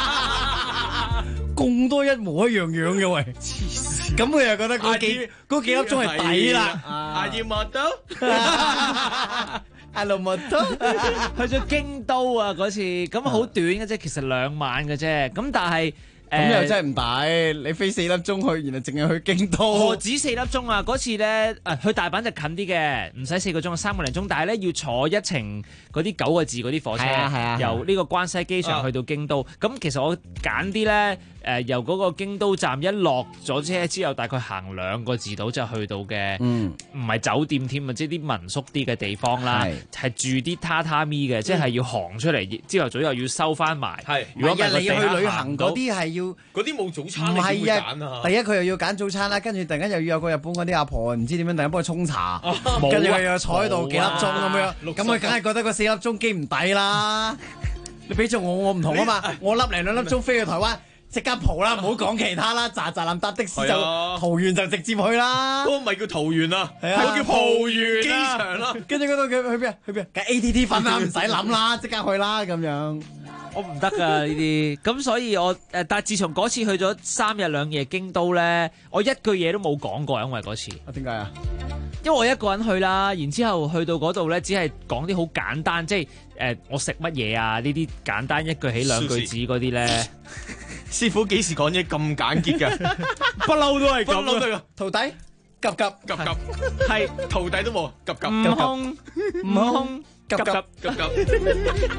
咁多一模一樣樣嘅喂，咁佢又覺得嗰幾粒鐘係抵啦。 阿葉莫都， 阿盧莫都去咗京都啊嗰次，咁好短嘅啫，其實2晚嘅啫，咁但係。 咁又真係唔抵，你飛4粒鐘去，然後淨係去京都。 何止4粒鐘啊！嗰次咧，去大阪就近啲嘅，唔使4個鐘，3個零鐘。但係咧要坐一程嗰啲9個字嗰啲火車，由呢個關西機場去到京都。咁其實我揀啲咧，由嗰個京都站一落咗車之後，大概行2個字到就去到嘅，唔係酒店添啊，即係啲民宿啲嘅地方啦，係住啲榻榻米嘅，即係要行出嚟，朝頭早又要收翻埋。如果你去旅行嗰啲係。 嗰啲冇早餐， 唔係啊！第一佢又要揀早餐啦，跟住突然間又要有個日本嗰啲阿婆唔知點樣，突然間幫佢沖茶，跟住佢又坐喺度幾粒鐘咁樣，咁佢梗係覺得個4粒鐘機唔抵啦！你俾咗我唔同啊嘛，我1零2粒鐘飛去台灣，即刻蒲啦，唔好講其他啦，喳喳冧搭的士就桃園就直接去啦。 嗰個咪叫桃園啊， 係啊， 叫桃園機場啦。 跟住嗰度佢去邊啊？去邊啊？梗 ATT 瞓啦，唔使諗啦，即刻去啦咁樣。 我唔得噶呢啲，咁所以我但係自從嗰次去咗3日2夜京都咧，我一句嘢都冇講過，因為嗰次。 點解啊？ 因為我一個人去啦，然之後去到嗰度咧，只係講啲好簡單，即係我食乜嘢啊呢啲簡單一句起2句子嗰啲咧。 師傅幾時講嘢咁簡潔㗎？不嬲都係咁咯。 徒弟急急， 係徒弟都冇急急， 悟空急急。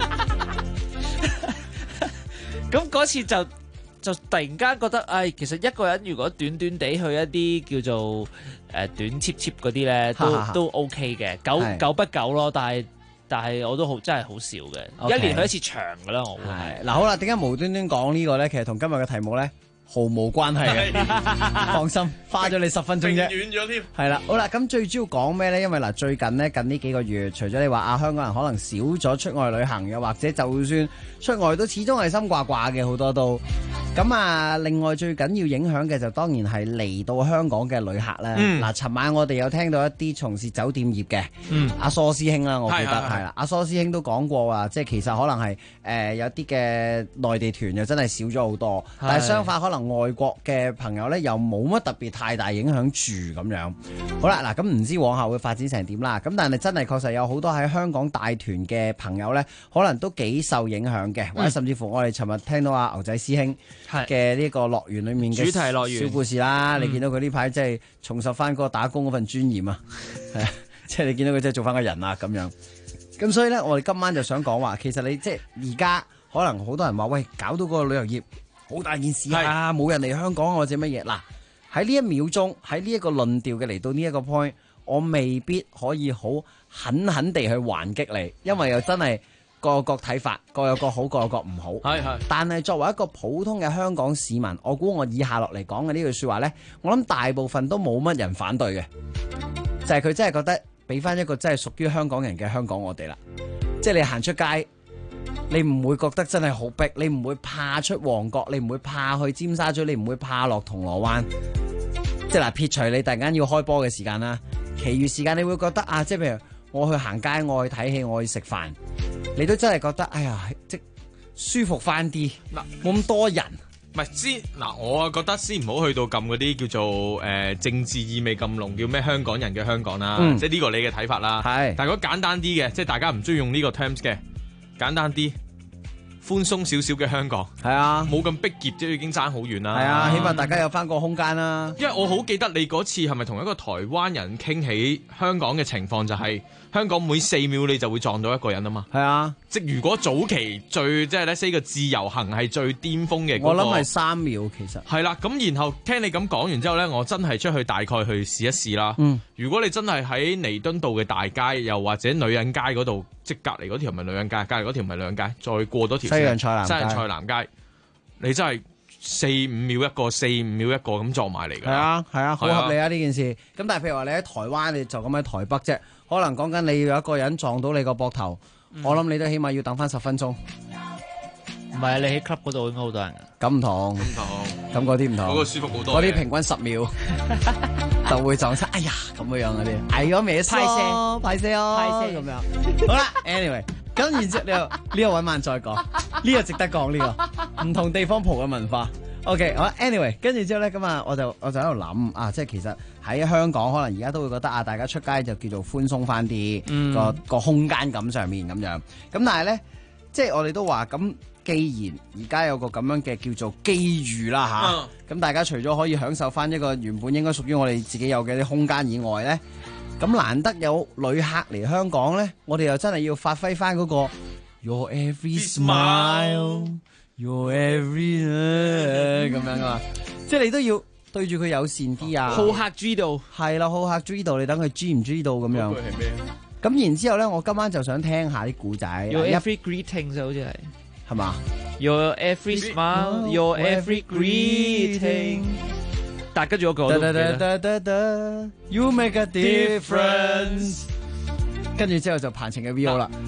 咁嗰次就突然間覺得，其實一個人如果短短地去一啲叫做短 cheap 嗰啲咧，都 OK 嘅，久不久咯。但係我都真係好少嘅，一年去一次長㗎啦，我會係。 嗱好啦，點解無端端講呢個咧？其實同今日嘅題目咧毫無關係嘅，放心，花咗你10分鐘啫。 遠咗添。 係啦，好啦，咁最主要講咩咧？因為最近呢幾個月，除咗你話香港人可能少咗出外旅行，又或者就算出外都始終係心掛掛嘅，好多都。咁另外最緊要影響嘅就當然係嚟到香港嘅旅客啦。嗱，尋晚我哋有聽到一啲從事酒店業嘅，阿蘇師兄啦，我記得係啦，阿蘇師兄都講過話，即係其實可能係有啲嘅內地團又真係少咗好多，但係相反可能外國嘅朋友咧又冇乜特別太大影響住咁樣。好啦，嗱咁唔知往後會發展成點啦。咁但係真係確實有好多喺香港帶團嘅朋友咧，可能都幾受影響嘅，或者甚至乎我哋尋日聽到阿牛仔師兄嘅呢個樂園裏面嘅主題樂園小故事啦，你見到佢呢排即係重拾翻嗰個打工嗰份尊嚴啊，係啊，即係你見到佢真係做翻個人啊咁樣。咁所以咧，我哋今晚就想講話，其實你即係而家可能好多人話喂，搞到個旅遊業好大件事啊，冇人嚟香港或者乜嘢。嗱，喺呢一秒鐘，喺呢一個論調嘅嚟到呢一個 point，我未必可以好狠狠地去還擊你，因為又真係各有各睇法，各有各好，各有各唔好。 係。 但係作為一個普通嘅香港市民，我估我以下落嚟講嘅呢句說話呢，我諗大部分都冇乜人反對嘅，就係佢真係覺得俾翻一個真係屬於香港人嘅香港我哋啦。即係你行出街，你唔會覺得真係好逼，你唔會怕出旺角，你唔會怕去尖沙咀，你唔會怕落銅鑼灣。即係嗱，撇除你突然間要開波嘅時間啦，其餘時間你會覺得啊，即係譬如我去行街，我去睇戲，我去食飯，你都真係覺得哎呀，即舒服翻啲，嗱冇咁多人。 唔係先嗱，我覺得先唔好去到撳嗰啲叫做政治意味咁濃，叫咩香港人嘅香港啦，即係呢個你嘅睇法啦。係，但係如果簡單啲嘅，即係大家唔中意用呢個 terms 嘅，簡單啲。寬鬆少少嘅香港， 係啊，冇咁逼仄啫，已經爭好遠啦。 係啊，起碼大家有翻個空間啦。 因為我好記得你嗰次係咪同一個台灣人傾起香港嘅情況，就係香港每4秒你就會撞到一個人啊嘛。 係啊， 即如果早期最即係咧，say 個自由行係最巔峰嘅， 我諗係3秒其實。 係啦，咁然後聽你咁講完之後咧，我真係出去大概去試一試啦。如果你真係喺彌敦道嘅大街，又或者女人街嗰度，即隔離嗰條唔係女人街，隔離嗰條唔係女人街，再過多條西洋菜南街，你真係4-5秒一個，4-5秒一個咁撞埋嚟㗎。係啊，係啊，好合理啊呢件事。咁但係譬如話你喺台灣，你就咁喺台北啫，可能講緊你要有一個人撞到你個膊頭，我諗你都起碼要等翻10分鐘。 唔係啊，你喺 club 嗰度應該好多人㗎。 咁唔同，咁嗰啲唔同， 嗰個舒服好多。 嗰啲平均10秒就會撞出，哎呀咁樣嗰啲，哎咗咩聲，派聲咁樣。好啦 ，anyway， 咁然之後呢個揾晚再講，呢個值得講呢個唔同地方蒲嘅文化。OK， 好 ，anyway， 跟住之後咧，咁啊，我就喺度諗啊，即係其實喺香港可能而家都會覺得啊，大家出街就叫做寬鬆翻啲，個空間感上面咁樣。咁但係咧，即係我哋都話咁。既然而家有個咁樣嘅叫做機遇啦嚇，咁大家除咗可以享受翻一個原本應該屬於我哋自己有嘅啲空間以外咧，咁難得有旅客嚟香港咧，我哋又真係要發揮翻嗰個 Your every smile, Your every 咁樣啊，即係你都要對住佢友善啲啊， 好客知道係啦，好客知道，你等佢知唔知道咁樣。 嗰句係咩？ 咁然之後咧，我今晚就想聽下啲故仔。 Your every greeting 就好似係。 係嘛 ？Your every smile, your every greeting。但係跟住嗰個我都唔記得。 You make a difference。跟住之後就彭程嘅 VO 啦。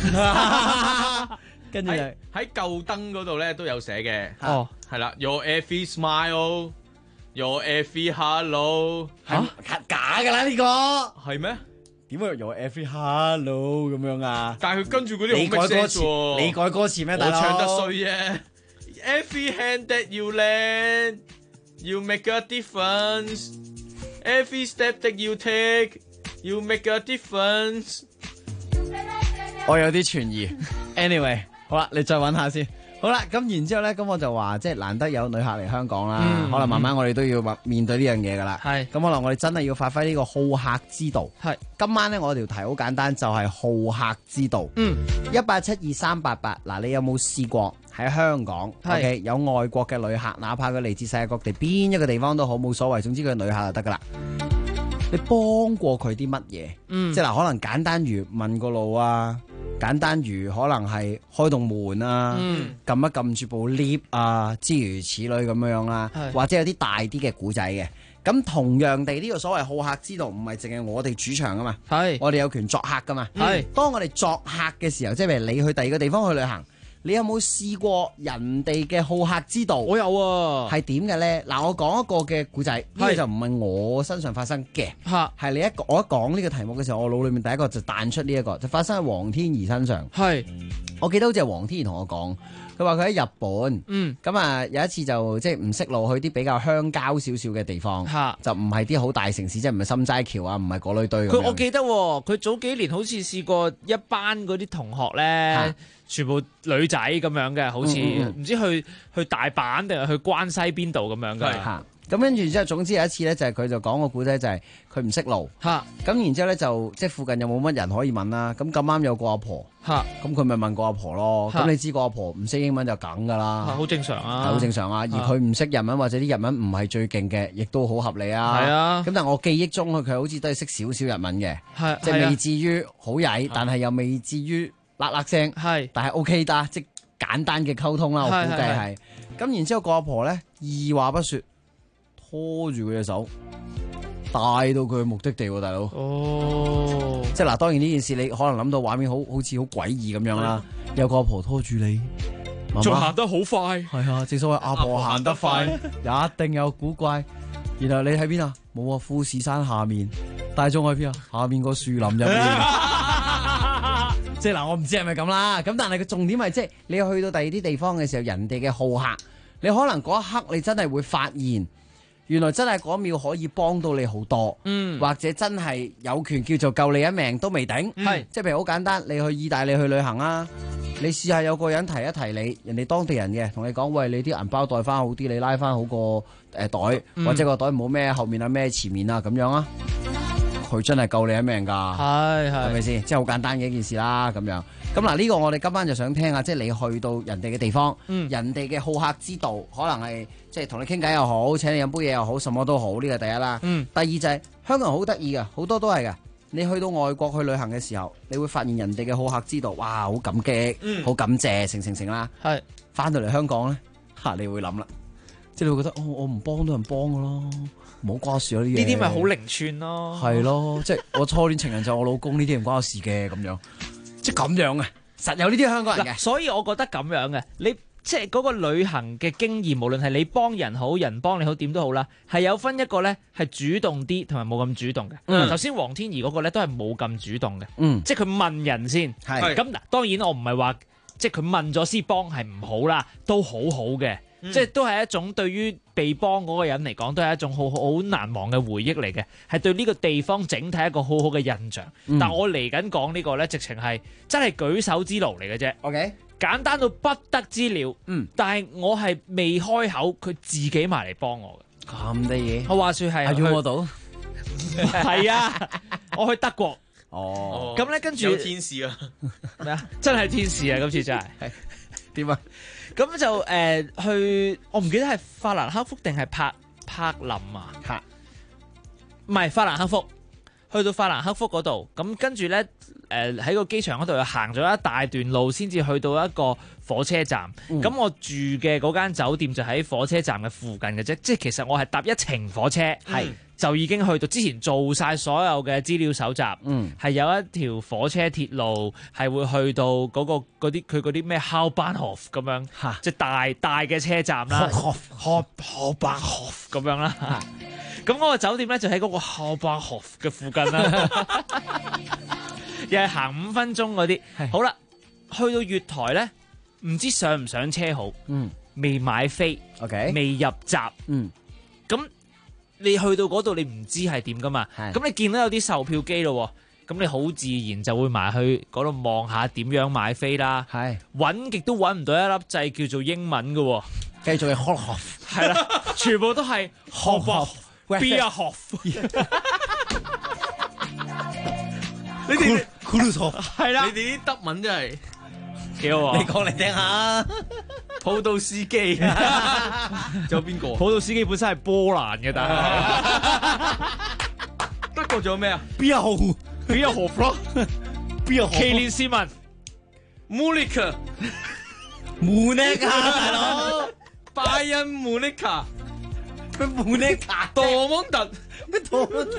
跟住喺舊燈嗰度咧都有寫嘅。哦，係啦 ，Your every smile, your every hello。 假㗎啦呢個。 係咩？ 點會有 every hello 咁樣啊？ 但係佢跟住嗰啲好 make sense 喎。 你改歌詞咩？大佬？ 我唱得衰啫。Every hand that you lend, you make a difference. Every step that you take, you make a difference. 我有啲存疑。Anyway， 好啦，你再揾下先。好啦，咁然之後咧，咁我就話，即係難得有旅客嚟香港啦，可能慢慢我哋都要面對呢樣嘢噶啦。係，咁可能我哋真係要發揮呢個好客之道。係，今晚咧我條題好簡單，就係好客之道。1872388，嗱，你有冇試過喺香港 OK 有外國嘅旅客，哪怕佢嚟自世界各地邊一個地方都好，冇所謂，總之佢係旅客就得噶啦。你幫過佢啲乜嘢？即係嗱，可能簡單如問個路啊。簡單如可能係開棟門啊，撳一撳住部 lift 啊，諸如此類咁樣啦，或者有啲大啲嘅古仔嘅。咁同樣地，呢個所謂好客之道唔係淨係我哋主場噶嘛，我哋有權作客噶嘛。當我哋作客嘅時候，即係譬如你去第二個地方去旅行，你有冇試過人哋嘅好客之道？ 我有啊， 係點嘅咧？嗱，我講一個嘅古仔，呢個就唔係我身上發生嘅，係你我一講呢個題目嘅時候，我腦裏面第一個就彈出呢一個，就發生喺黃天怡身上。係，我記得好似係黃天怡同我講，佢話佢喺日本，咁啊有一次就即係唔識路去啲比較鄉郊少少嘅地方，就唔係啲好大城市，即係唔係心齋橋啊，唔係嗰類堆。 我記得佢早幾年好似試過一班嗰啲同學咧。全部女仔咁樣嘅，好似唔知去大阪定係去關西邊度咁樣嘅。 咁跟住之後，總之有一次咧，就係佢就講個故仔，就係佢唔識路。咁然之後咧，就即係附近又冇乜人可以問啦。咁咁啱有個阿婆。咁佢咪問個阿婆咯。咁你知個阿婆唔識英文就梗㗎啦。 好正常啊。 好正常啊。而佢唔識日文或者啲日文唔係最勁嘅，亦都好合理啊。係啊。咁但係我記憶中佢好似都係識少少日文嘅。即係未至於好曳，但係又未至於。 喇喇聲，但係 OK 得，即簡單嘅溝通啦，我估計係。咁然之後個阿婆咧，二話不說，拖住佢隻手，帶到佢去目的地喎，大佬。哦，即係嗱，當然呢件事你可能諗到畫面好似好詭異咁樣啦。有個阿婆拖住你， 仲行得好快。 係啊，正所謂阿婆行得快，一定有古怪。然後你喺邊啊？冇啊，富士山下面。帶咗我去邊啊？下面個樹林入面。即係嗱，我唔知係咪咁啦。咁但係個重點係，即係你去到第二啲地方嘅時候，人哋嘅好客，你可能嗰一刻你真係會發現，原來真係嗰秒可以幫到你好多。或者真係有權叫做救你一命都未頂。即係譬如好簡單，你去意大利去旅行啊，你試下有個人提一提你，人哋當地人嘅，同你講，喂，你啲銀包袋翻好啲，你拉翻好個袋，或者個袋唔好孭後面啊，孭前面啊，咁樣啊。佢真係救你一命㗎，係咪先？即係好簡單嘅一件事啦，咁樣。咁嗱，呢個我哋今晚就想聽下，即係你去到人哋嘅地方，人哋嘅好客之道，可能係即係同你傾偈又好，請你飲杯嘢又好，什麼都好，呢個第一啦。第二就係香港人好得意㗎，好多都係㗎。你去到外國去旅行嘅時候，你會發現人哋嘅好客之道，哇，好感激，好感謝，成啦。係翻到嚟香港咧，你會諗啦，即係你會覺得，我唔幫都人幫㗎咯。唔好關事咯，呢啲咪好靈串咯， 係咯，即係我初戀情人就我老公，呢啲唔關我事嘅咁樣，即係咁樣啊，實有呢啲香港人嘅， 所以我覺得咁樣嘅，你即係嗰個旅行嘅經驗，無論係你幫人好，人幫你好，點都好啦，係有分一個咧係主動啲，同埋冇咁主動嘅。頭先黃天怡嗰個咧都係冇咁主動嘅，即係佢問人先，係咁嗱。當然我唔係話即係佢問咗先幫係唔好啦，都好好嘅。即係都係一種對於被幫嗰個人嚟講，都係一種好難忘嘅回憶嚟嘅，係對呢個地方整體一個好好嘅印象。但我嚟緊講呢個咧，直情係真係舉手之勞嚟嘅啫。OK，簡單到不得之了。但係我係未開口，佢自己埋嚟幫我嘅。 咁得意。 我話說係要我到， 係啊，我去德國。 哦， 咁咧跟住有天使啊？ 咩啊？真係天使啊！今次真係點啊？ 咁就去，我唔記得係法蘭克福定係柏林啊？唔係法蘭克福，去到法蘭克福嗰度，咁跟住咧喺個機場嗰度又行咗一大段路，先至去到一個火車站。咁我住嘅嗰間酒店就喺火車站嘅附近嘅啫，即係其實我係搭一程火車，就已經去到之前做晒所有嘅資料搜集，係有一條火車鐵路係會去到嗰啲咩 Hauptbahnhof 咁樣，即係大嘅車站啦，Hauptbahnhof 咁樣啦。咁嗰個酒店咧就喺嗰個 Hauptbahnhof 嘅附近啦，又係行5分鐘嗰啲。好啦，去到月台咧，唔知上唔上車好，未買飛，未入閘，咁。你去到嗰度，你唔知係點噶嘛？咁你見到有啲售票機咯，咁你好自然就會埋去嗰度望下點樣買飛啦。揾極都揾唔到一粒掣叫做英文嘅， 繼續係 Hofhof， 係啦，全部都係 Hofhof，Bierhof。 你哋係啦， 你哋啲德文真係幾好啊！ 你講嚟聽下。 普渡司機，仲有邊個？ 普渡司機本身係波蘭嘅，但係德國仲有咩啊 ？Bierhof 咯，Bierhof。連斯文 ，Munich， 大佬， 拜仁 Munich， 咩 Munich？ 多蒙特， 咩多蒙特？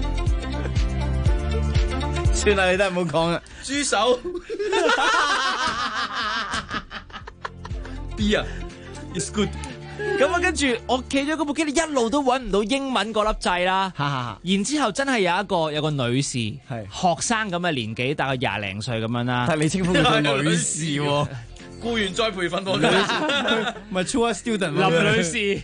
算啦，你都係唔好講啦。 豬手。B 啊 ，is good。 咁啊，跟住我企咗嗰部機，一路都揾唔到英文嗰粒掣啦。然之後真係有個女士，係學生咁嘅年紀，大概20零歲咁樣啦。 但係你稱呼佢做女士喎， 僱員再培訓我嘅， 唔係 mature student 林女士。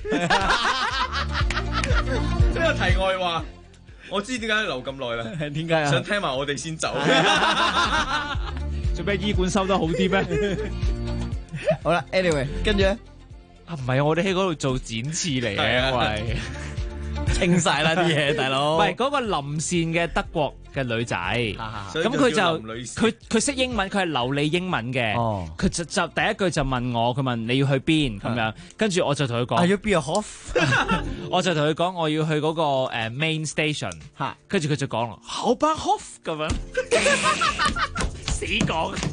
呢個題外話，我知點解留咁耐啦。 點解啊？ 想聽埋我哋先走。 做咩醫館收得好啲咩？ 好啦 ，anyway， 跟住咧， 唔係我哋喺嗰度做展翅嚟嘅，因為清晒啦啲嘢，大佬。 唔係嗰個臨線嘅德國嘅女仔，咁佢就佢識英文，佢係流利英文嘅。佢就第一句就問我，佢問你要去邊咁樣，跟住我就同佢講， 要 Bierhof， 我就同佢講我要去嗰個main station，跟住佢就講啦，Hauptbahnhof咁樣，死講。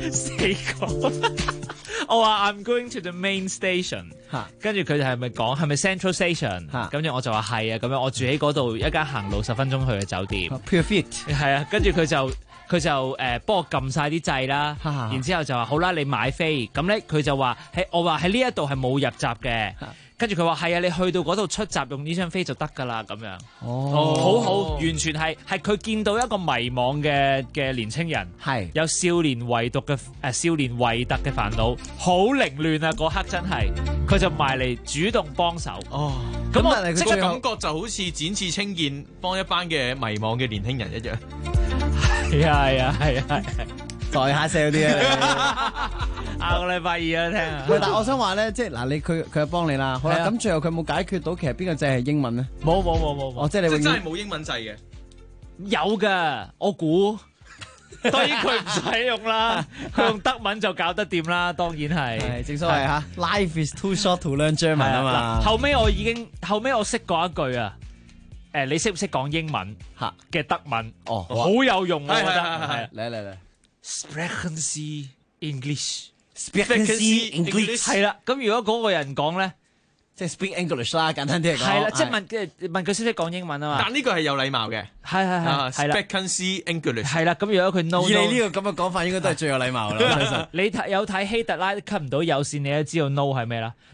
4個。我話 I'm going to the main station， 跟住佢哋係咪講係咪 Central Station？ 跟住我就話係啊，咁樣我住喺嗰度一間行路10分鐘去嘅酒店。 Pure Fit 係啊，跟住佢就幫我撳晒啲掣啦，然之後就話好啦，你買飛咁咧，佢就話我話喺呢一度係冇入閘嘅。跟住佢話係啊，你去到嗰度出閘用呢張飛就得㗎啦，咁樣。好好，完全係佢見到一個迷茫嘅年青人，有少年唯獨嘅少年維特嘅煩惱，好凌亂啊！嗰刻真係，佢就埋嚟主動幫手。 咁我即係感覺就好似展翅青見幫一班嘅迷茫嘅年輕人一樣。 係啊！ 代下 sell 啲啊！ 下個禮拜2啊，聽啊！ 喂，但係我想話咧，即係嗱，佢係幫你啦，好啦，咁最後佢冇解決到，其實邊個掣係英文咧？ 冇。 哦，即係你永遠真係冇英文掣嘅。 有㗎，我估。當然佢唔使用啦，佢用德文就搞得掂啦，當然係。 正所謂嚇 ，Life is too short to learn German 啊嘛。 後尾我識過一句啊。你識唔識講英文嘅德文？好有用啊！我覺得嚟。 Sprechen Sie English？Sprechen Sie English？ 係啦，咁如果嗰個人講咧， 即係 speak English 啦，簡單啲嚟講。 係啦，即係問佢識唔識講英文啊嘛。 但呢個係有禮貌嘅。 係。 Sprechen Sie English？ 係啦，咁如果佢 no， 以你呢個咁嘅講法，應該都係最有禮貌啦。 你有睇希特拉吸唔到有線，你都知道 no 係咩啦。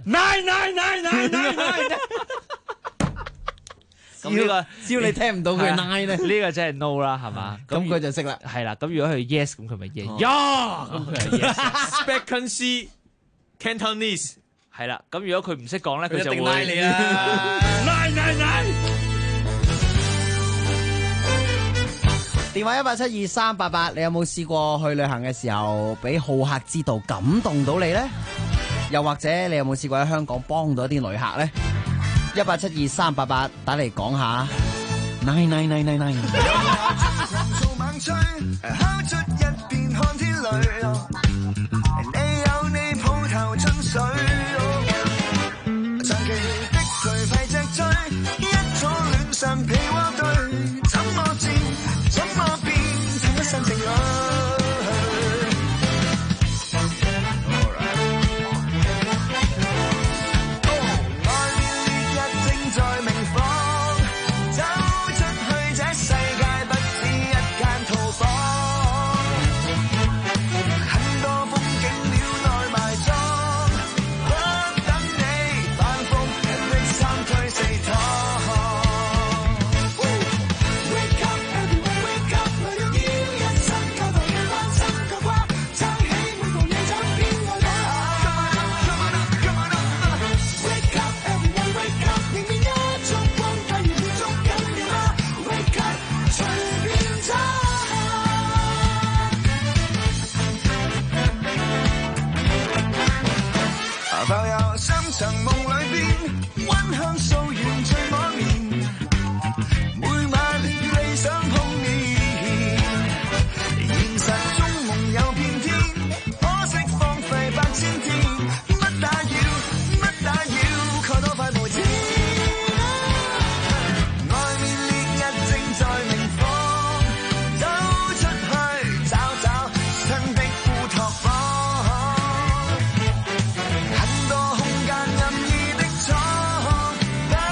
咁只要你聽唔到佢 nine 咧， 呢個真係 no 啦，係嘛？ 咁佢就識啦。 係啦，咁如果佢 yes， 咁佢咪 yes。咁佢係 yes。Sprechen Sie Cantonese？ 係啦，咁如果佢唔識講咧，佢就會拉你啦。電話1872388，你有冇試過去旅行嘅時候俾好客之道感動到你咧？又或者你有冇試過喺香港幫到一啲旅客咧？1872388打嚟講下。999999。 很多空間任意的闖。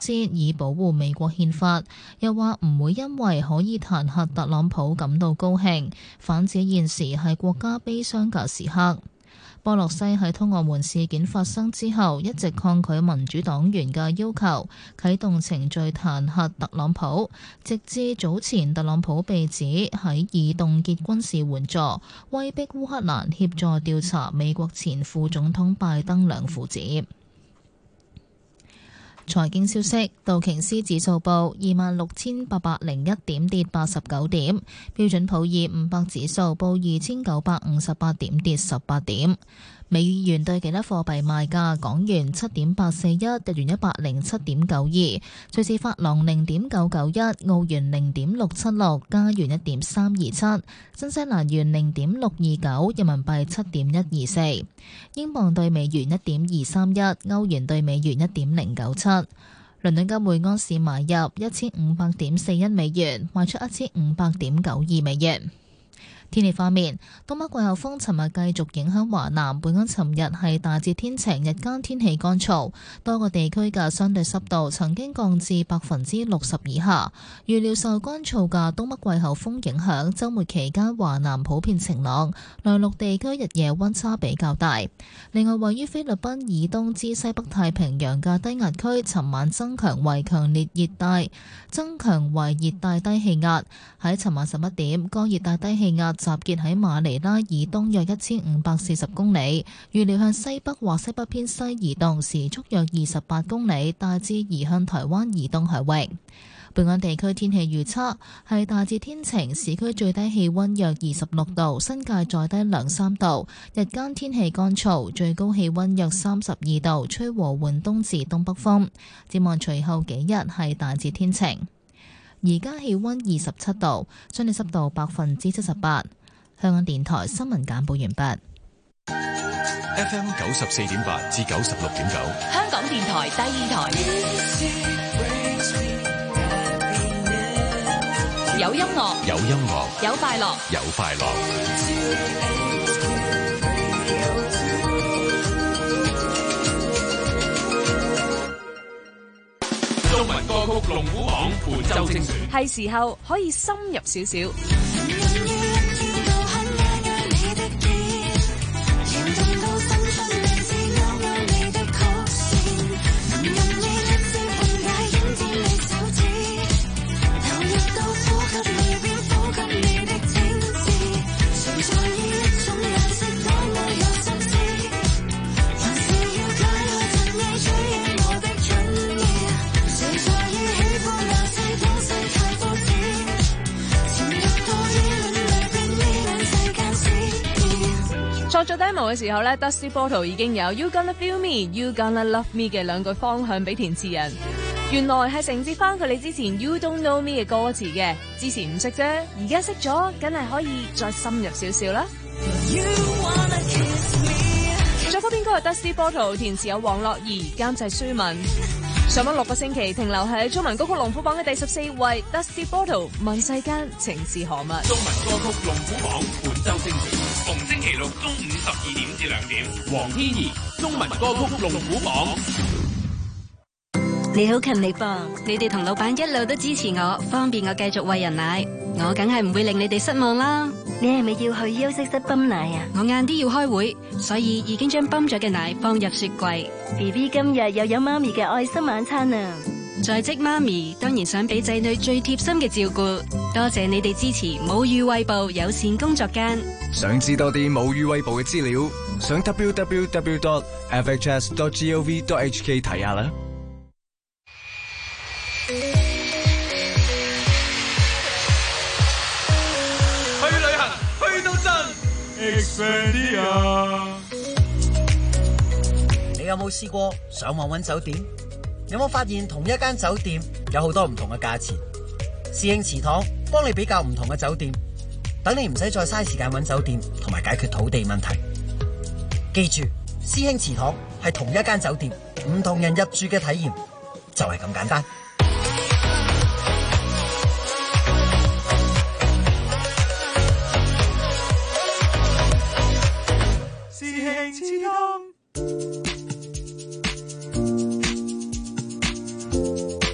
施以保護美國憲法，又話唔會因為可以彈劾特朗普感到高興，反指現時係國家悲傷嘅時刻。波洛西喺通俄門事件發生之後，一直抗拒民主黨員嘅要求，啟動程序彈劾特朗普，直至早前特朗普被指喺以凍結軍事援助，威逼烏克蘭協助調查美國前副總統拜登兩父子。財經消息，道瓊斯指數報26,801點，跌89點；標準普爾500指數報2,958點，跌18點。美元對其他貨幣賣價：港元7.841，日元107.92，瑞士法郎0.991，澳元0.676，加元1.327，新西蘭元0.629，人民幣7.124，英鎊對美元1.231，歐元對美元1.097。倫敦金每安士買入1500.41美元，賣出1500.92美元。天氣方面，東北季候風尋日繼續影響華南。本港尋日係大致天晴，日間天氣乾燥，多個地區嘅相對濕度曾經降至60%以下。預料受乾燥嘅東北季候風影響，週末期間華南普遍晴朗，內陸地區日夜溫差比較大。另外，位於菲律賓以東至西北太平洋嘅低壓區，尋晚增強為熱帶低氣壓。喺尋晚11點，該熱帶低氣壓集結喺馬尼拉以東約1540公里，預料向西北或西北偏西移動，時速約28公里，大致移向台灣以東海域。本港地區天氣預測係大致天晴，市區最低氣溫約26度，新界再低2-3度，日間天氣乾燥，最高氣溫約32度，吹和緩東至東北風。展望隨後幾日係大致天晴。而家氣溫27度，相對濕度78%。香港電台新聞簡報完畢。 FM 94.8至96.9， 香港電台第二台。有音樂， 有音樂， 有快樂， 有快樂。中文歌曲龍虎榜本周精選， 係時候可以深入少少。創作 demo 嘅時候咧 Dusty Bottle 已經有 You Gonna Feel Me, You Gonna Love Me 嘅兩句方向俾填詞人，原來係承接翻佢哋之前 You Don't Know Me 嘅歌詞嘅，之前唔識啫，而家識咗，梗係可以再深入少少啦。作曲編曲係 Dusty Bottle， 填詞有黃樂怡，監製舒文。上榜6個星期，停留喺中文歌曲龍虎榜嘅第14位 Dusty Bottle， 問世間情是何物。 中文歌曲龍虎榜本周精選，逢星期六中午12點至2點，黃天怡中文歌曲龍虎榜。 你好勤力噃，你哋同老闆一路都支持我，方便我繼續餵人奶，我梗係唔會令你哋失望啦。 你係咪要去休息室泵奶啊？ 我晏啲要開會，所以已經將泵咗嘅奶放入雪櫃。 BB 今日又有媽咪嘅愛心晚餐啊！ 在職媽咪當然想俾仔女最貼心嘅照顧，多謝你哋支持母乳餵哺友善工作間。 想知多啲母乳餵哺嘅資料，上 www.fhs.gov.hk 睇下啦。 你有冇試過上網揾酒店？有冇發現同一間酒店有好多唔同嘅價錢？師兄祠堂幫你比較唔同嘅酒店，等你唔使再嘥時間揾酒店同埋解決土地問題。記住，師兄祠堂係同一間酒店，唔同人入住嘅體驗就係咁簡單。 刺痛。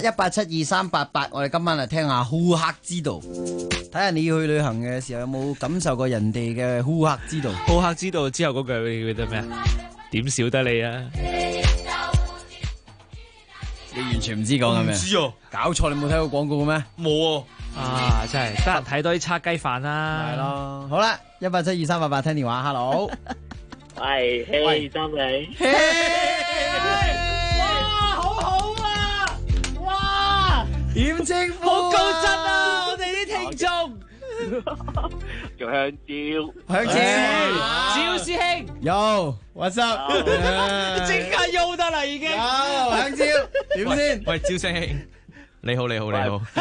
1872388，我哋今晚嚟聽下呼客之道，睇下你去旅行嘅時候有冇感受過人哋嘅呼客之道。 呼客之道之後嗰句你記得咩？點少得你啊？ 你完全唔知講緊咩？ 唔知啊， 搞錯你冇睇過廣告嘅咩？ 冇啊！真係得閒睇多啲叉雞飯啦。 係咯，好啦，1872388聽電話 ，Hello， 係，嘿，心你， 哇，好好啊，哇，點稱呼？ 好高質啊！我哋啲聽眾。 叫香蕉， 趙師兄 ，Yo，what's up？ 即刻喐得啦，已經。 香蕉，點先？ 喂，趙師兄，你好。 你好。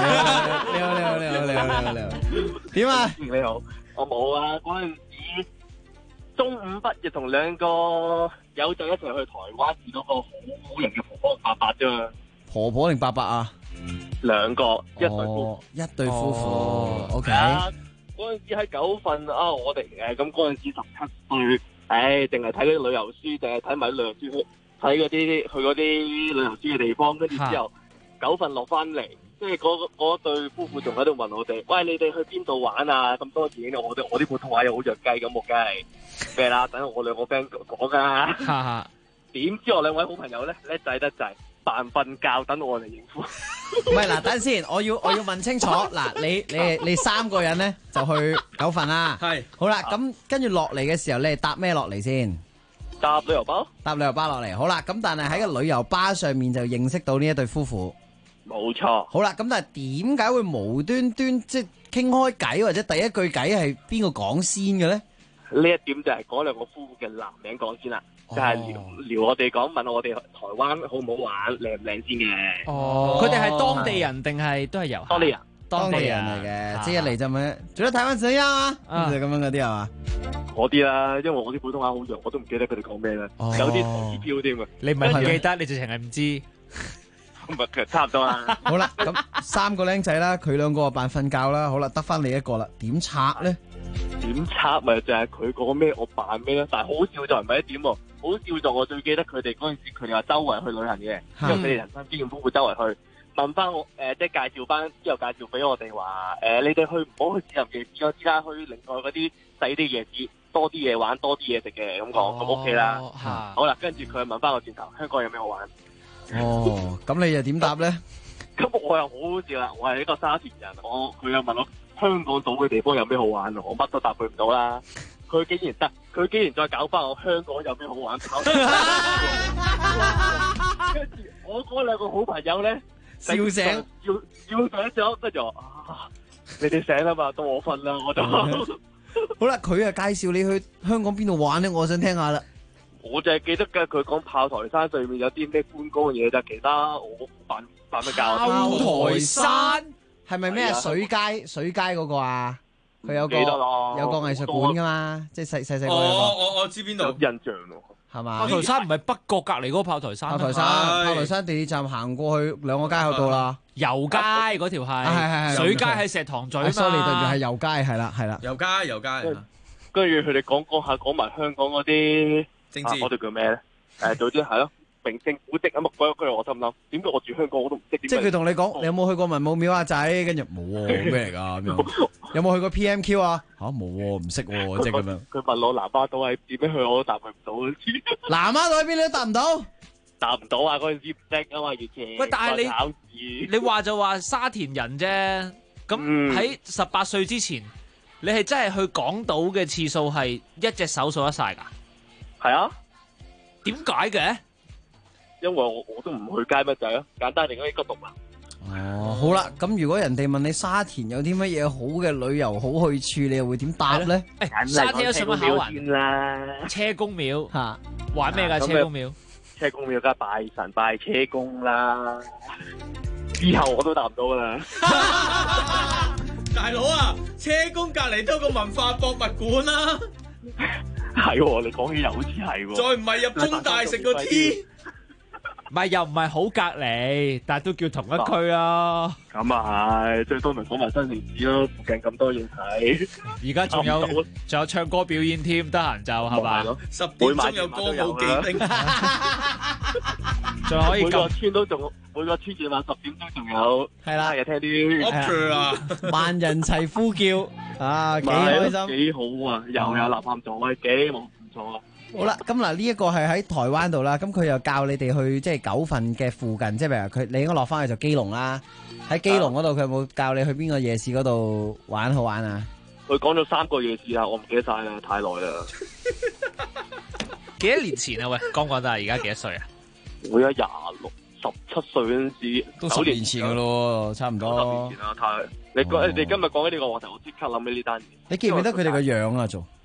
點啊？ 你好，我冇啊。嗰陣時中午畢業，同兩個友仔一齊去台灣，遇到個好好人嘅婆婆伯伯啫嘛。 婆婆定伯伯啊？ 兩個，一對夫婦。 OK。 嗰陣時喺九份啊，我哋咁嗰陣時17歲，淨係睇嗰啲旅遊書，淨係睇埋旅遊書去睇嗰啲去嗰啲旅遊書嘅地方，跟住之後九份落翻嚟，即係嗰對夫婦仲喺度問我哋，喂，你哋去邊度玩啊？咁多錢，我啲普通話又好弱雞咁，我梗係咩啦？等我兩個 friend 講噶。點知我兩位好朋友咧叻仔得滯，扮瞓覺等我嚟應付。 唔係嗱，等先，我要問清楚嗱，你3個人咧就去九份啦。係。好啦，咁跟住落嚟嘅時候，你係搭咩落嚟先？ 搭旅遊巴。搭旅遊巴落嚟。好啦，咁但係喺個旅遊巴上面就認識到呢一對夫婦。 冇錯。好啦，咁但係點解會無端端即係傾開偈，或者第一句偈係邊個講先嘅咧？ 呢一點就係嗰兩個夫婦嘅男名講先啦。就係聊我哋講，問我哋台灣好唔好玩，靚唔靚先嘅。 佢哋係當地人定係都係遊客？ 當地人嚟嘅，即係一嚟就問，做得台灣仔啊？就咁樣嗰啲係嘛？ 嗰啲啦，因為我啲普通話好弱，我都唔記得佢哋講咩啦。有啲台標添啊！ 你唔係唔記得，你直情係唔知。 咪其實差唔多啦。 好啦，咁3個僆仔啦，佢2個扮瞓覺啦。好啦，得翻你一個啦，點拆咧？ 點拆咪就係佢講咩，我扮咩啦。但係好笑就唔係一點喎。好笑就我最記得佢哋嗰陣時，佢哋話周圍去旅行嘅，因為佢哋人生經驗豐富，周圍去問翻我，即係介紹翻之後介紹俾我哋話，你哋去唔好去市林夜市，我之間去另外嗰啲細啲夜市，多啲嘢玩，多啲嘢食嘅咁講，咁 OK 啦。好啦，跟住佢問翻我轉頭，香港有咩好玩？ 咁你又點答咧？ 咁我又好好笑啦，我係一個沙田人，佢又問我香港島嘅地方有咩好玩，我乜都答佢唔到啦。佢竟然再搞翻我香港有咩好玩？跟住我嗰兩個好朋友咧， 笑醒， 笑醒咗，跟住我你哋醒啦嘛，到我瞓啦，我就好啦。佢啊介紹你去香港邊度玩咧，我想聽下啦。 我就係記得嘅，佢講炮台山對面有啲咩觀光嘅嘢啫，其他我扮乜教？ 炮台山係咪咩水街嗰個啊？佢有個藝術館噶嘛，即係細個有個。 我知邊度，有印象咯， 係嘛？ 炮台山唔係北角隔離嗰個炮台山。炮台山地鐵站行過去2個街口到啦。 油街嗰條係，水街喺石塘咀嘛。 sorry，對住係油街，係啦。 油街。 跟住佢哋講埋香港嗰啲政治，我哋叫咩咧？總之係咯。名勝古蹟啊！乜鬼嗰句我心諗，點解我住香港我都唔識？ 即係佢同你講，你有冇去過文武廟啊仔？跟住冇喎，咩嚟㗎咁樣？有冇去過 PMQ 啊？嚇冇喎，唔識喎，即係咁樣。 佢問我南丫島係點樣去，我都答佢唔到。 南丫島喺邊你都答唔到？ 答唔到啊！嗰陣時唔識啊嘛，以前。 喂，但係你話就話沙田人啫，咁喺18歲之前，你係真係去港島嘅次數係一隻手數得晒㗎？ 係啊。 點解嘅？ 因為我都唔去街乜仔咯，簡單嚟講，一個獨立。 好啦，咁如果人哋問你沙田有啲乜嘢好嘅旅遊好去處，你又會點答咧？ 沙田有什麼好玩啦？ 車公廟吓， 玩咩噶？車公廟？ 車公廟梗係拜神拜車公啦。之後我都答唔到噶啦。 大佬啊，車公隔籬都有個文化博物館啦。 係，你講起又好似係。 再唔係入中大食個 T。 唔係又唔係好隔離，但係都叫同一區啊。 咁啊係，最多咪講埋新年子咯，附近咁多嘢睇。 而家仲有唱歌表演添，得閒就係嘛？ 10點鐘有歌舞伎町。 仲可以每個村都仲每個村夜晚10點鐘仲有係啦， 聽啲 opera 萬人齊呼叫啊，幾開心， 幾好啊！又有吶喊座位，幾唔錯啊！ 好啦，咁嗱呢一個係喺台灣度啦，咁佢又教你哋去即係九份嘅附近，即係譬如佢你應該落翻去就基隆啦。喺基隆嗰度佢有冇教你去邊個夜市嗰度玩好玩啊？ 佢講咗3個夜市啊，我唔記得晒啦，太耐啦。 幾多年前啊？喂，講得而家幾多歲啊？ 我而家26、17歲嗰陣時， 都10年前噶咯，差唔多。 10年前啦，你今日講緊呢個話題，我即刻諗起呢單嘢。 你記唔記得佢哋個樣啊？做？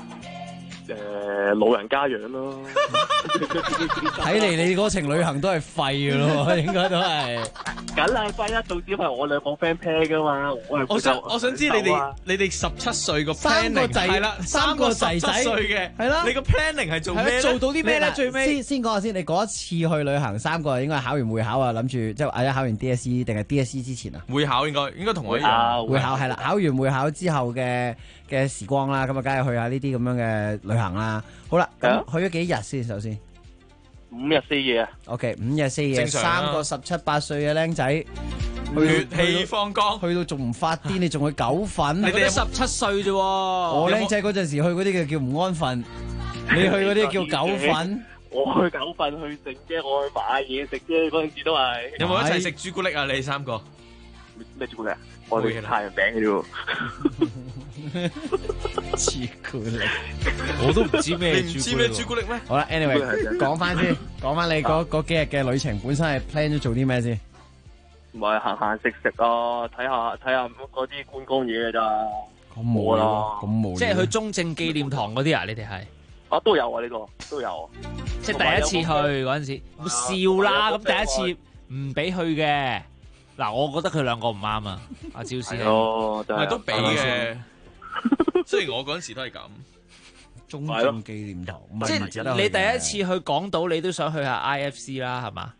老人家樣咯， 睇嚟你嗰程旅行都係廢嘅咯，應該都係。 梗係廢啦，重點係我兩個 friend plan 噶嘛， 我想知你哋17歲個 planning 係啦，3個仔仔嘅係啦，你個 planning 係做咩咧？ 做到啲咩咧？最尾先講下先，你嗰一次去旅行3個應該係考完會考啊，諗住即係考完 DSE 定係 DSE 之前啊？ 會考應該同我一樣。 會考係啦，考完會考之後嘅時光啦，咁啊，梗係去下呢啲咁樣嘅旅行啦。好啦，咁去咗幾日先？首先 5日4夜啊。 OK， 5日4夜，3個17、18歲嘅僆仔， 血氣方剛， 去到仲唔發癲？你仲去九份？ 你哋17歲啫。 我僆仔嗰陣時去嗰啲叫唔安分，你去嗰啲叫九份。 我去九份去食啫，我去買嘢食啫，嗰陣時都係。 有冇一齊食朱古力啊？你3個咩朱古力啊？我哋太陽餅嘅啫。 朱古力， 我都唔知咩。 你唔知咩朱古力咩？ 好啦 ，anyway， 講翻先，講翻你嗰幾日嘅旅程，本身係 plan 咗做啲咩先？ 唔係行食啊，睇下嗰啲觀光嘢嘅咋。 咁冇啦，咁冇。 即係去中正紀念堂嗰啲啊？你哋係？ 啊，都有啊，呢個都有。 即係第一次去嗰陣時，笑啦！咁第一次唔俾去嘅。嗱，我覺得佢兩個唔啱啊！阿趙師兄， 唔係都俾嘅。雖然我嗰陣時都係咁， 中正紀念堂， 即係你第一次去港島，你都想去下 IFC 啦，係嘛？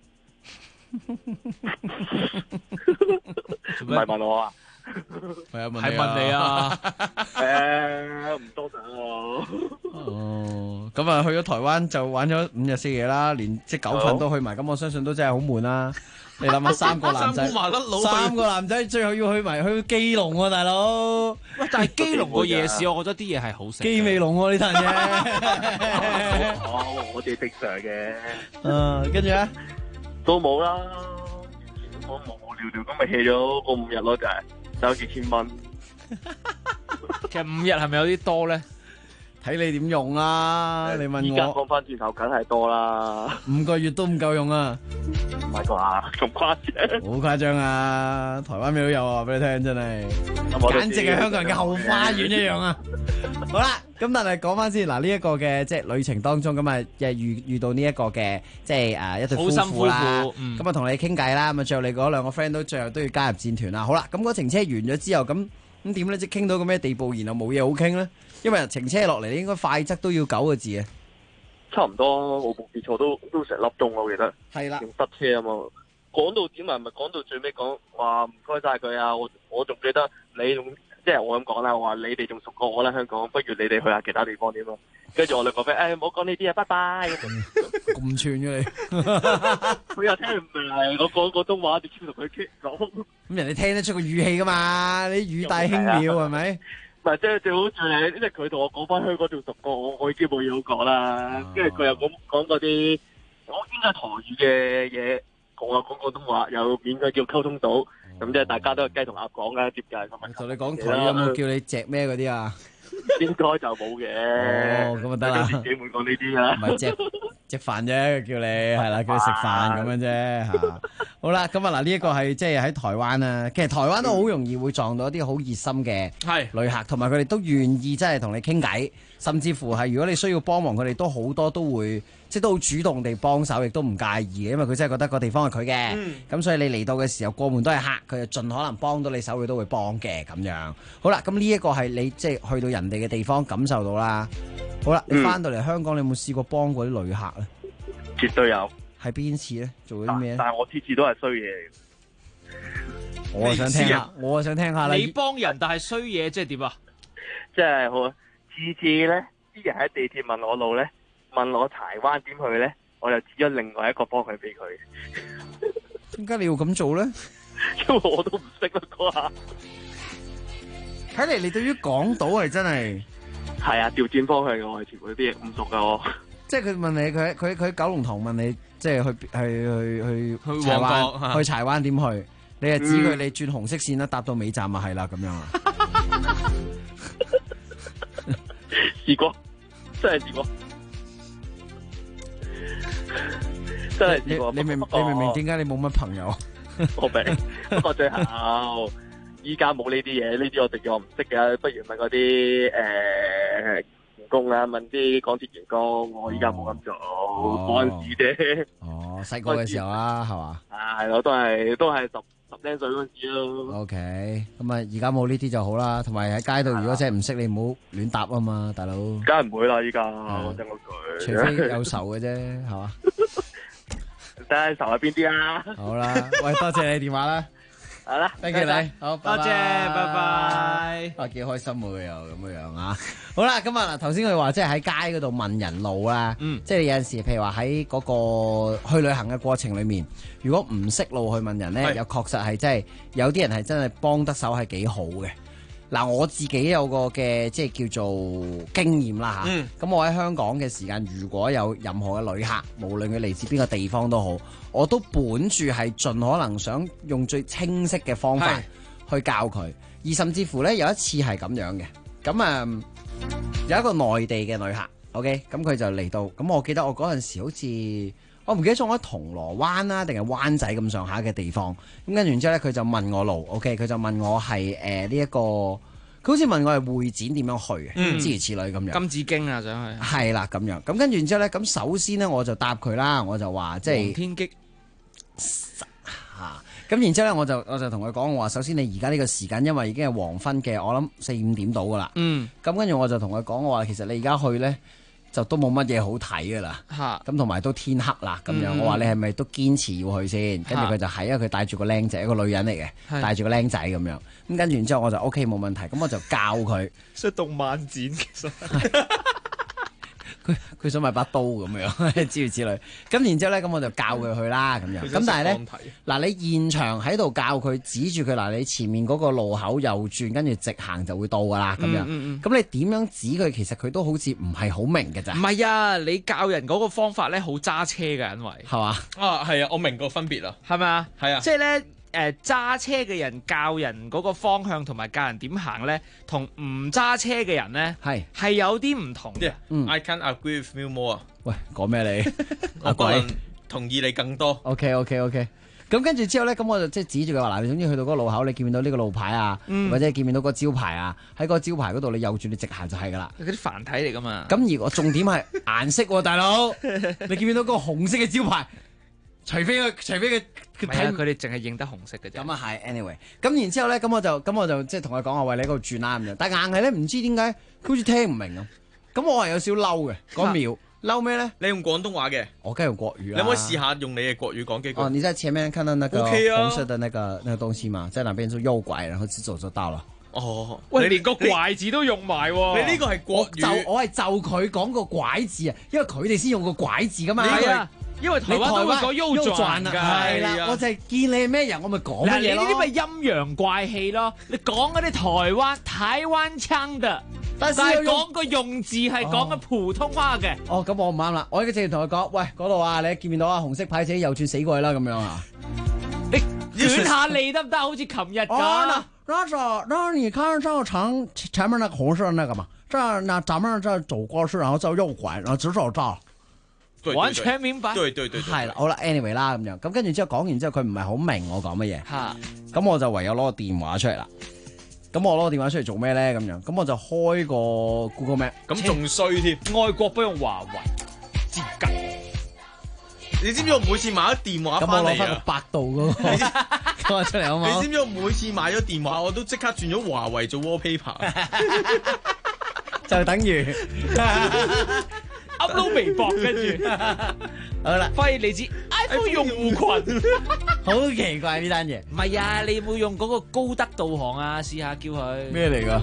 唔係問我啊？ 係問你啊？ 唔多想喎。 哦，咁啊，去咗台灣就玩咗5日4夜啦，連即係9份都去埋，咁我相信都真係好悶啦。你諗下3個男仔，3個男仔最後要去埋去基隆喎，大佬。 喂，但係基隆個夜市，我覺得啲嘢係好食。 基尾龍喎呢壇嘢。 我哋正常嘅。 跟住咧都冇啦，我無聊聊咁咪 hea 咗個5日咯，就係收幾千蚊。 其實5日係咪有啲多咧？ 睇你點用啦，你問我。 而家講翻轉頭，梗係多啦。 5個月都唔夠用啊！ 唔係啩？咁誇張？ 好誇張啊！台灣咩都有啊，俾你聽真係，簡直係香港人嘅後花園一樣啊！好啦，咁但係講翻先嗱，呢一個嘅即係旅程當中咁啊，遇到呢一個嘅即係一對夫婦啦，咁啊同你傾偈啦，咁啊最後你嗰兩個 friend 都最後都要加入戰團啦。好啦，咁嗰程車完咗之後，咁點咧？即係傾到個咩地步，然後冇嘢好傾咧？因為程車落嚟應該快則都要9個字啊。 差唔多，我冇記錯都成粒鐘我記得。係啦，塞車啊嘛。講到點啊，咪講到最尾講話唔該晒佢啊！我仲記得你仲即係我咁講啦，我話你哋仲熟過我啦，香港，不如你哋去下其他地方點咯。跟住我兩個 friend，唔好講呢啲啊，拜拜。 咁串嘅你， 佢又聽唔明，我講廣東話，直接同佢傾講。 咁人哋聽得出個語氣噶嘛？你語帶輕描係咪？ 唔係，即係最好就係，因為佢同我講翻香港仲熟過我已經冇嘢好講啦。跟住佢又講嗰啲，我應該係台語嘅嘢，講廣東話，又應該叫溝通到。咁即係大家都係雞同鴨講啦，接近咁啊。 同你講台語有冇叫你隻咩嗰啲啊？ 應該就冇嘅。 哦，咁啊得啦。 自己會講呢啲啦。 唔係隻飯啫，叫你係啦，叫你食飯咁樣啫嚇。好啦，咁啊嗱，呢一個係即係喺台灣啊。其實台灣都好容易會撞到一啲好熱心嘅旅客，同埋佢哋都願意真係同你傾偈，甚至乎係如果你需要幫忙，佢哋都好多都會即係都好主動地幫手，亦都唔介意嘅，因為佢真係覺得個地方係佢嘅。咁所以你嚟到嘅時候過門都係客，佢就盡可能幫到你手，佢都會幫嘅咁樣。好啦，咁呢一個係你即係去到人哋嘅地方感受到啦。好啦，你翻到嚟香港，你有冇試過幫過啲旅客咧？ 絕對有。 係邊次咧？做咗啲咩？ 但係我次次都係衰嘢嚟。 我想聽下，我想聽下啦。 你幫人但係衰嘢，即係點啊？ 即係好次次咧，啲人喺地鐵問我路咧，問我柴灣點去咧， 我就指咗另外一個方向俾佢。 點解你要咁做咧？ 因為我都唔識啦嗰下。 睇嚟你對於港島係真係係啊，調轉方向嘅，我係全部啲嘢唔熟噶我。 即係佢問你，佢喺九龍塘問你，即係去柴旺角灣，去柴灣點去？你係指佢你轉紅色線啦，搭到尾站啊，係啦咁樣啊。 試過，真係試過，真係試過。 你明唔明點解你冇乜朋友？ 我明，不過最後依家冇呢啲嘢，呢啲我哋我唔識嘅，不如問嗰啲員工啊，問啲港鐵員工。我依家冇咁做，嗰陣時啫。 哦，細個嘅時候啊，係嘛？ 係我都係十零歲嗰陣時咯。 OK，咁啊，而家冇呢啲就好啦。同埋喺街度，如果真係唔識，你唔好亂搭啊嘛，大佬。 梗係唔會啦，依家我真嗰句。 除非有仇嘅啫，係嘛？ 睇仇係邊啲啊？ 好啦，喂，多謝你電話啦。 好啦 ，thank you你，好， 多謝，拜拜。 啊，幾開心喎，又咁樣啊！好啦，咁啊嗱，頭先佢話即係喺街嗰度問人路啦，即係有陣時，譬如話喺嗰個去旅行嘅過程裏面，如果唔識路去問人咧，又確實係真係有啲人係真係幫得手係幾好嘅。嗱，我自己有個嘅即係叫做經驗啦嚇，咁我喺香港嘅時間，如果有任何嘅旅客，無論佢嚟自邊個地方都好，我都本住係盡可能想用最清晰嘅方法去教佢，而甚至乎咧有一次係咁樣嘅，咁有一個內地嘅旅客 ，OK，咁佢就嚟到，咁我記得我嗰陣時好似我唔記得咗我喺銅鑼灣啦定係灣仔咁上下嘅地方，咁跟住然之後咧佢就問我路 ，OK， 佢就問我係呢一個，佢好似問我係會展點樣去嘅，諸如此類咁樣。 金紫荊啊，想去。係啦，咁樣，咁跟住然之後咧，咁首先咧我就答佢啦，我就話即係黃天擊咁然之後咧我就同佢講，我話首先你而家呢個時間，因為已經係黃昏嘅，我諗4-5點到噶啦。咁跟住我就同佢講，我話其實你而家去咧就都冇乜嘢好睇噶啦。咁同埋都天黑啦，咁樣。我話你係咪都堅持要去先？跟住佢就係，因為佢帶住個僆仔，一個女人嚟嘅，帶住個僆仔咁樣。咁跟住然之後我就 OK 冇問題，咁我就教佢。 所以動漫展其實。 佢想買把刀咁樣，諸如此類。咁然之後咧，咁我就教佢去啦，咁樣。咁但係咧，嗱你現場喺度教佢，指住佢嗱，你前面嗰個路口右轉，跟住直行就會到噶啦，咁樣。咁你點樣指佢？其實佢都好似唔係好明嘅咋。 唔係啊，你教人嗰個方法咧，好揸車㗎，因為係嘛？ 啊，係啊，我明個分別啦， 係咪啊？ 係啊， 即係咧。揸車嘅人教人嗰個方向同埋教人點行咧，同唔揸車嘅人咧係有啲唔同嘅。 I can't agree with you more 啊！ 喂，講咩你？ 我個人同意你更多。 OK。咁跟住之後咧，咁我就即係指住佢話嗱，你總之去到嗰個路口，你見唔見到呢個路牌啊？或者見唔見到個招牌啊？喺個招牌嗰度，你右轉你直行就係噶啦。 嗰啲繁體嚟噶嘛？ 咁而我重點係顏色喎，大佬，你見唔見到嗰個紅色嘅招牌？除非佢睇佢哋淨係認得紅色嘅啫。 咁啊係 ，anyway。咁然之後咧，咁我就即係同佢講，我話你喺嗰度轉啦咁樣。但係硬係咧，唔知點解佢好似聽唔明啊。咁我係有少嬲嘅嗰秒，嬲咩咧？ 你用廣東話嘅， 我梗係用國語啦。 你可唔可以試下用你嘅國語講幾句？ 哦，你在前面看到那個紅色的那個東西嘛，在那邊就右拐，然後直走就到了。 哦， 喂，連個拐字都用埋喎。 你呢個係國語， 我係就佢講個拐字啊，因為佢哋先用個拐字噶嘛。 因為台灣都會講優轉㗎， 係啦，我就係見你係咩人，我咪講乜嘢咯。 你呢啲咪陰陽怪氣咯？你講嗰啲台灣腔嘅，但係講個用字係講嘅普通話嘅。 哦，咁我唔啱啦，我而家直接同佢講，喂，嗰度啊，你見唔見到啊？紅色牌仔右轉死過去啦，咁樣啊？ 你捲下脷得唔得？好似琴日咁。 那你看照前面那個紅色那個嘛，那咱們這走過去，然後就右拐，然後直走到。 完全明白， 對， 係啦，好啦 ，anyway 啦咁樣，咁跟住之後講完之後，佢唔係好明我講乜嘢，咁我就唯有攞個電話出嚟啦。咁我攞個電話出嚟做咩咧？咁樣，咁我就開個 Google Map， 咁仲衰添， 外國不用華為接近。 你知唔知我每次買咗電話翻嚟啊？咁我攞翻個百度嗰個出嚟好冇？ 你知唔知我每次買咗電話，我都即刻轉咗華為做 wallpaper， 就等於。 upload 微博跟住， 好啦， 發現嚟自 iPhone 用戶群， 好奇怪呢單嘢。 唔係啊，你有冇用嗰個高德導航啊？試下叫佢咩嚟㗎？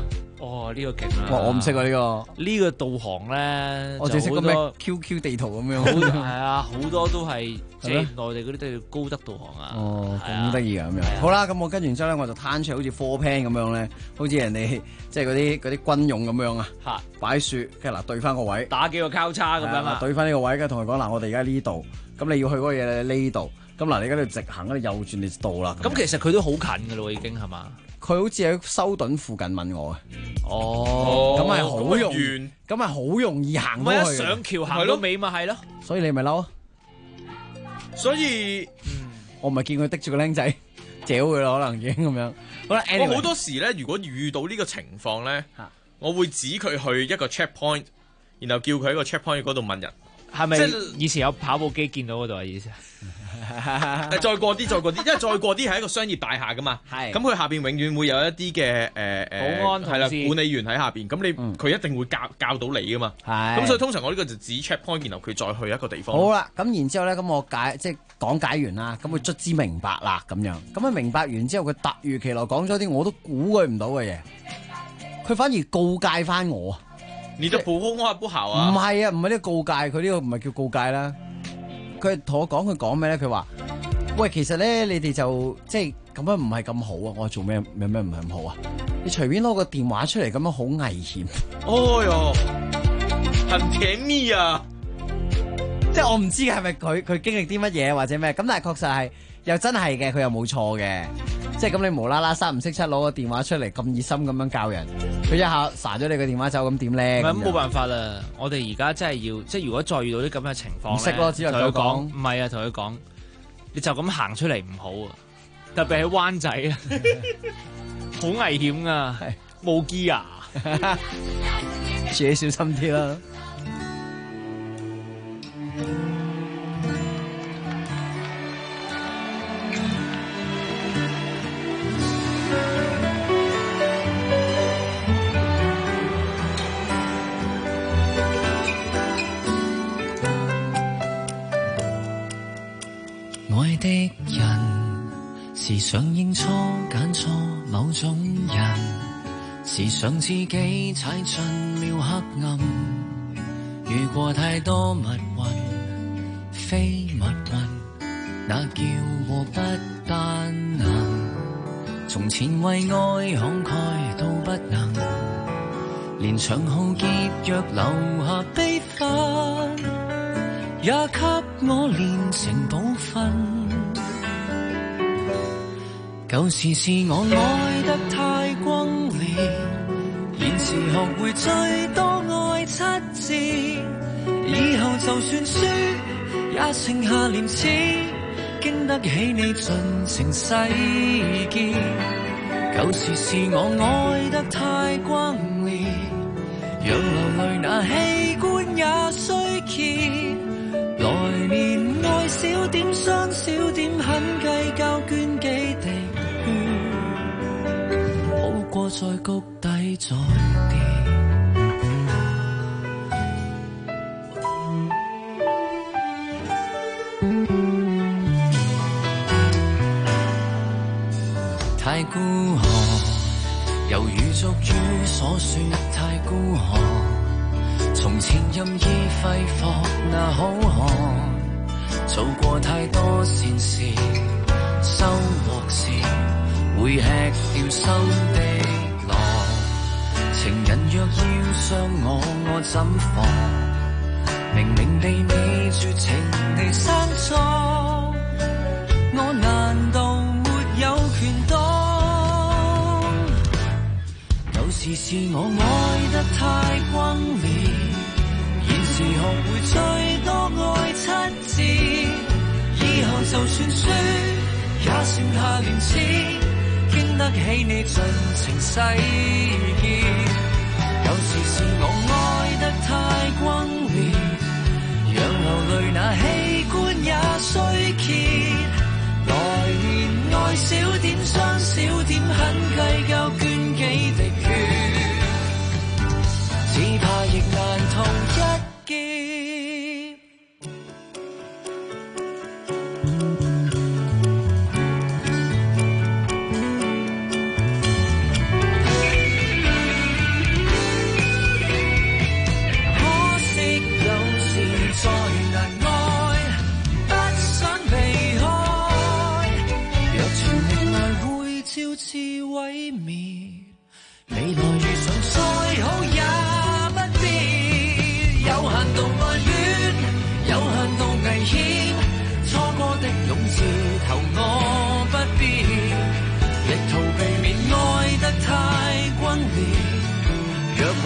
哦，呢個勁啦！ 哇，我唔識喎呢個。 呢個導航咧， 我淨識個咩 QQ 地圖咁樣。 係啊，好多都係即係內地嗰啲都要高德導航啊。 哦，咁得意啊咁樣。好啦，咁我跟完之後咧，我就攤出好似 4 pan 咁樣咧，好似人哋即係嗰啲軍用咁樣啊。嚇！擺樹，跟住嗱對翻個位， 打幾個交叉咁樣啊。 對翻呢個位，跟住同佢講嗱，我哋而家呢度，咁你要去嗰個嘢呢度，咁嗱你而家度直行，跟住右轉你就到啦。 咁其實佢都好近㗎咯，已經係嘛？ 佢好似喺修頓附近問我啊。 哦， 咁係好容易，咁係好容易行到去。 一上橋行到尾咪係咯。 所以你咪嬲啊？ 所以， 我唔係見佢滴住個僆仔，嚼佢咯，可能已經咁樣。好啦， 我好多時咧，如果遇到呢個情況咧，我會指佢去一個 checkpoint， 然後叫佢喺個 checkpoint 嗰度問人。 係咪？即係以前有跑步機見到嗰度嘅意思？ 再過啲，因為再過啲係一個商業大廈噶嘛。係。咁佢下邊永遠會有一啲嘅保安係啦，管理員喺下邊。咁佢一定會教到你噶嘛。係。咁所以通常我呢個就指 checkpoint， 然後佢再去一個地方。 好啦，咁然之後咧，咁我講解完啦，咁佢卒之明白啦，咁樣。咁佢明白完之後，佢突如其來講咗啲我都估佢唔到嘅嘢，佢反而告誡翻我。 你的普通話不好啊？ 唔係啊，唔係呢個告誡，佢呢個唔係叫告誡啦。佢同我講，佢講咩咧？佢話：喂，其實咧，你哋就即係咁樣唔係咁好啊！我話做咩唔係咁好啊？你隨便攞個電話出嚟咁樣好危險。 哦喲，很甜蜜啊！ 即係我唔知係咪佢經歷啲乜嘢或者咩？咁但係確實係又真係嘅，佢又冇錯嘅。即係咁，你無啦啦三唔識七攞個電話出嚟咁熱心咁樣教人，佢一下撒咗你個電話走，咁點咧？ 咁冇辦法啦！我哋而家真係要，即係如果再遇到啲咁嘅情況， 唔識咯，只能夠講唔係啊，同佢講，你就咁行出嚟唔好啊！特別喺灣仔啊，好危險啊，冇機啊， 自己小心啲啦。 愛的人時常認錯揀錯某種人，時常自己踩進了黑暗，遇過太多密雲非密雲，那叫禍不單能，從前為愛慷慨都不能，連長號結約留下悲憤也給我練成寶訓，舊時是我愛得太轟烈，現時學會最多愛7字，以後就算輸也剩下廉恥，經得起你盡情洗劫。舊時是我愛得太轟烈，讓流淚那器官也衰竭，來年愛少點傷少點，很計較捐幾滴血，好過在谷底再跌。太孤寒，猶如俗語所說太孤寒，從前任意揮霍那好漢，做過太多善事，收穫時會吃掉心的浪。情人若要傷我，我怎防？明明地你絕情地生錯，我難道沒有權當？舊時是我愛得太轟烈，現時學會最多愛7字，以後就算輸也剩下廉恥，經得起你盡情洗劫。有時是我愛得太轟烈，讓流淚那器官也衰竭，來年愛少點傷少點，很計較捐幾滴血，只怕亦難逃一劫。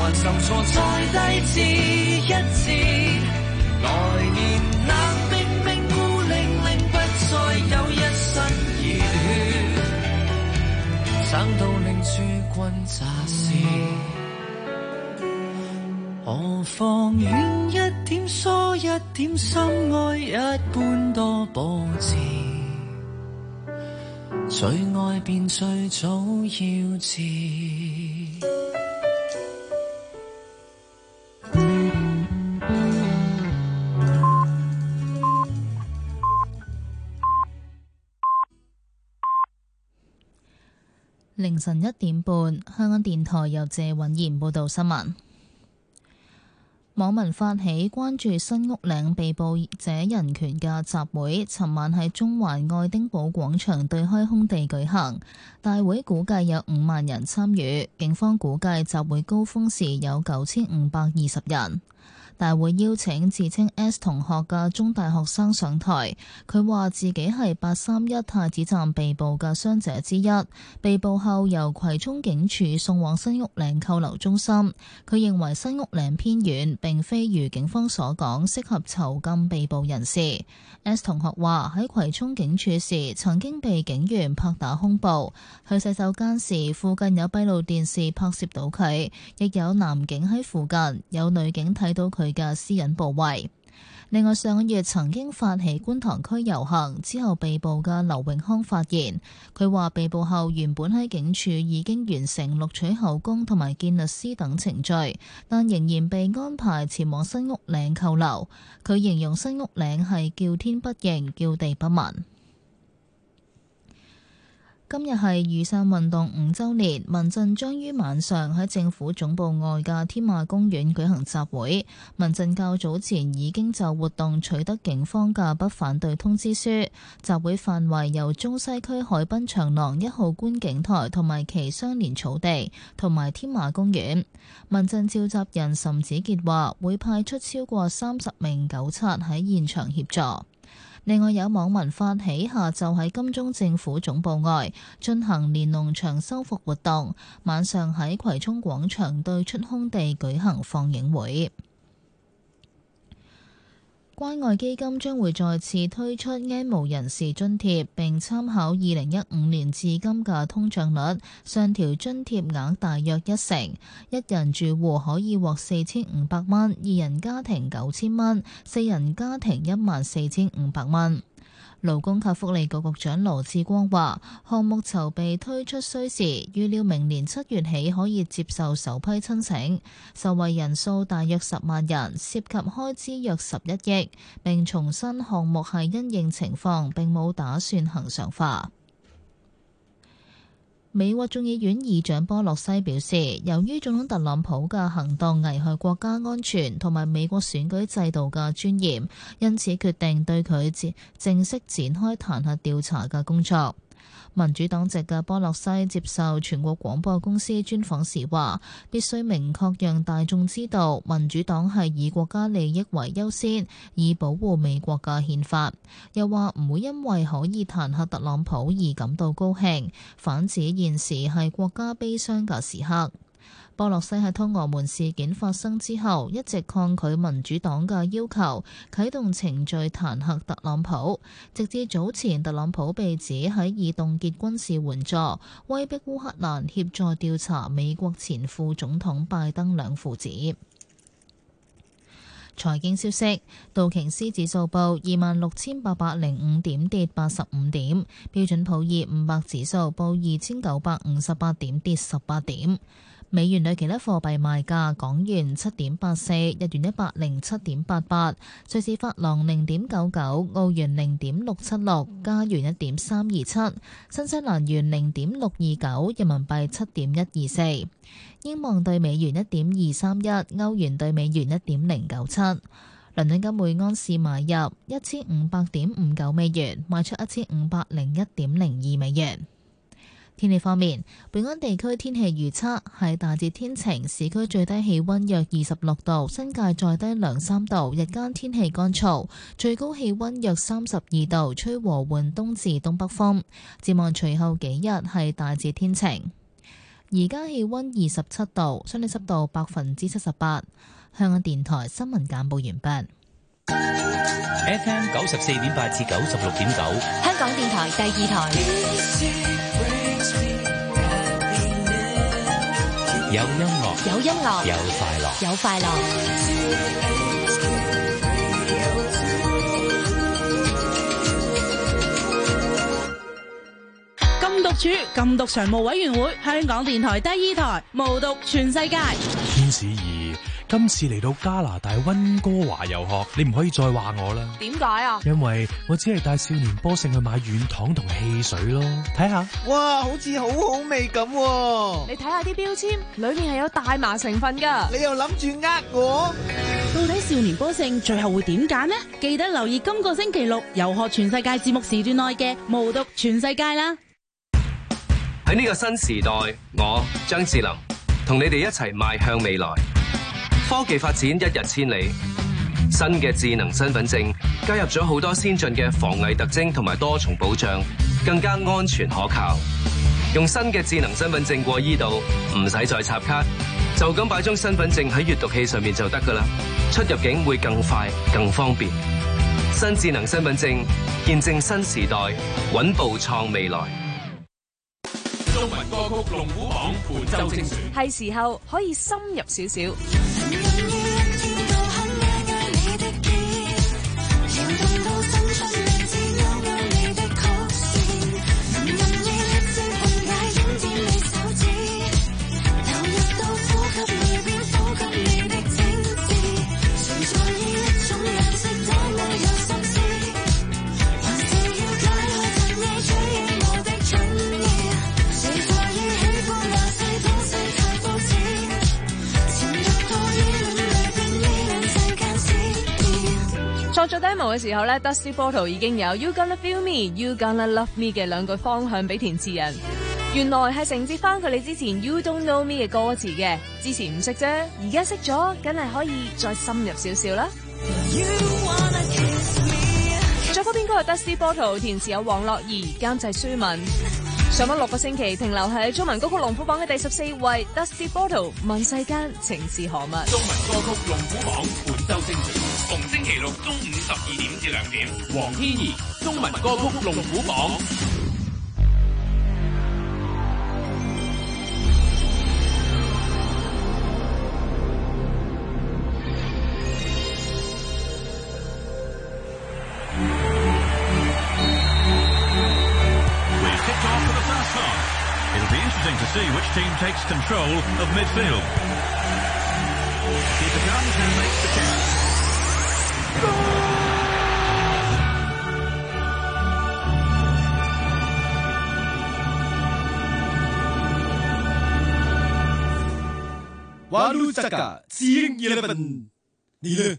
還受挫再低至一致。來年冷冰冰孤零零，不再有一身熱血，省到令諸君詐屍。何況遠一點疏一點，心愛一般多波折，最愛便最早要知。 凌晨1點半，香港電台由謝允賢報道新聞。網民發起關注新屋嶺被捕者人權嘅集會，尋晚喺中環愛丁堡廣場對開空地舉行。大會估計有5萬人參與，警方估計集會高峰時有9520人。大會邀請自稱 S 同學嘅中大學生上台，佢話自己係831太子站被捕嘅傷者之一，被捕後由葵涌警署送往新屋嶺扣留中心。佢認為新屋嶺偏遠，並非如警方所講適合囚禁被捕人士。S 同學話喺葵涌警署時曾經被警員拍打胸部，去洗手間時附近有閉路電視拍攝到佢，亦有男警喺附近，有女警睇到佢嘅私隱部位。另外上個月曾經發起觀塘區遊行之後被捕嘅劉永康發言，佢話被捕後原本喺警署已經完成錄取口供同埋見律師等程序，但仍然被安排前往新屋嶺扣留。佢形容新屋嶺係叫天不應，叫地不聞。今日係雨傘運動5週年，民陣將於晚上喺政府總部外嘅添馬公園舉行集會。民陣較早前已經就活動取得警方嘅不反對通知書。集會範圍由中西區海濱長廊1號觀景台同埋其相連草地同埋添馬公園。民陣召集人岑子傑話會派出超過30名糾察喺現場協助。另外有網民發起下晝喺金鐘政府總部外進行連儂牆修復活動，晚上喺葵涌廣場對出空地舉行放映會。關愛基金將會再次推出 N 無人士津貼，並參考2015年至今嘅通脹率，上調津貼額大約1成。一人住戶可以獲4500蚊，二人家庭9000蚊，四人家庭14500蚊。勞工及福利局局長羅致光話，項目籌備推出需時，預料明年7月起可以接受首批申請，受惠人數大約10萬人，涉及開支約11億，並重申項目係因應情況，並冇打算恆常化。美國眾議院議長波洛西表示，由於總統特朗普嘅行動危害國家安全同埋美國選舉制度嘅尊嚴，因此決定對佢正式展開彈劾調查嘅工作。民主黨籍嘅波洛西接受全國廣播公司專訪時話，必須明確讓大眾知道民主黨係以國家利益為優先，以保護美國嘅憲法。又話唔會因為可以彈劾特朗普而感到高興，反指現時係國家悲傷嘅時刻。波洛西喺通俄門事件發生之後，一直抗拒民主黨嘅要求，啟動程序彈劾特朗普。直至早前，特朗普被指喺以凍結軍事援助，威逼烏克蘭協助調查美國前副總統拜登兩父子。財經消息，道瓊斯指數報26,805點，跌85點；標準普爾500指數報2,958點，跌18點。美元對其他貨幣賣價：港元7.84，日元107.88，瑞士法郎0.99，澳元0.676，加元1.327，新西蘭元0.629，人民幣7.124，英鎊對美元1.231，歐元對美元1.097。倫敦金每盎司買入1500.59美元，賣出1501.02美元。天氣方面，本港地區天氣預測係大致天晴，市區最低氣溫約26度，新界再低2-3度，日間天氣乾燥，最高氣溫約32度，吹和緩東至東北風。展望隨後幾日係大致天晴。 而家氣溫27度，相對濕度78%。香港電台新聞簡報完畢。 FM 94.8至96.9， 香港電台第2台。 有音樂， 有音樂， 有快樂， 有快樂。 禁毒處禁毒常務委員會，香港電台第2台，無毒全世界。 天使兒，今次嚟到加拿大溫哥華遊學，你唔可以再話我啦。 點解啊？ 因為我只係帶少年波勝去買軟糖同汽水咯。睇下， 哇，好似好好味咁喎。 你睇下啲標籤，裏面係有大麻成分噶。 你又諗住呃我？ 到底少年波勝最後會點揀呢？記得留意今個星期六遊學全世界節目時段內嘅無毒全世界啦。 喺呢個新時代，我張智霖同你哋一齊邁向未來。科技發展一日千里，新嘅智能身份證加入咗好多先進嘅防偽特徵同埋多重保障，更加安全可靠。用新嘅智能身份證過依度，唔使再插卡，就咁擺張身份證喺閱讀器上面就得㗎喇。出入境會更快更方便。新智能身份證見證新時代，穩步創未來。 中文歌曲龍虎榜本周精選， 係時候可以深入少少。作咗 demo 嘅時候咧 Dusty Bottle 已經有 You Gonna Feel Me, You Gonna Love Me 嘅兩句方向俾填詞人，原來係承接翻佢哋之前 You Don't Know Me 嘅歌詞嘅，之前唔識啫，而家識咗，梗係可以再深入少少啦。作曲編曲係 Dusty Bottle， 填詞有黃樂怡，監製舒文。上咗6個星期，停留喺中文歌曲龍虎榜嘅第14位 Dusty Bottle， 問世間情是何物。 中文歌曲龍虎榜本周精選，逢星期六中午12點至2點，黃天怡中文歌曲龍虎榜。 To see which team takes control of midfield. Keeper comes and makes the catch. Walu Saka, Seeing 11. 你呢？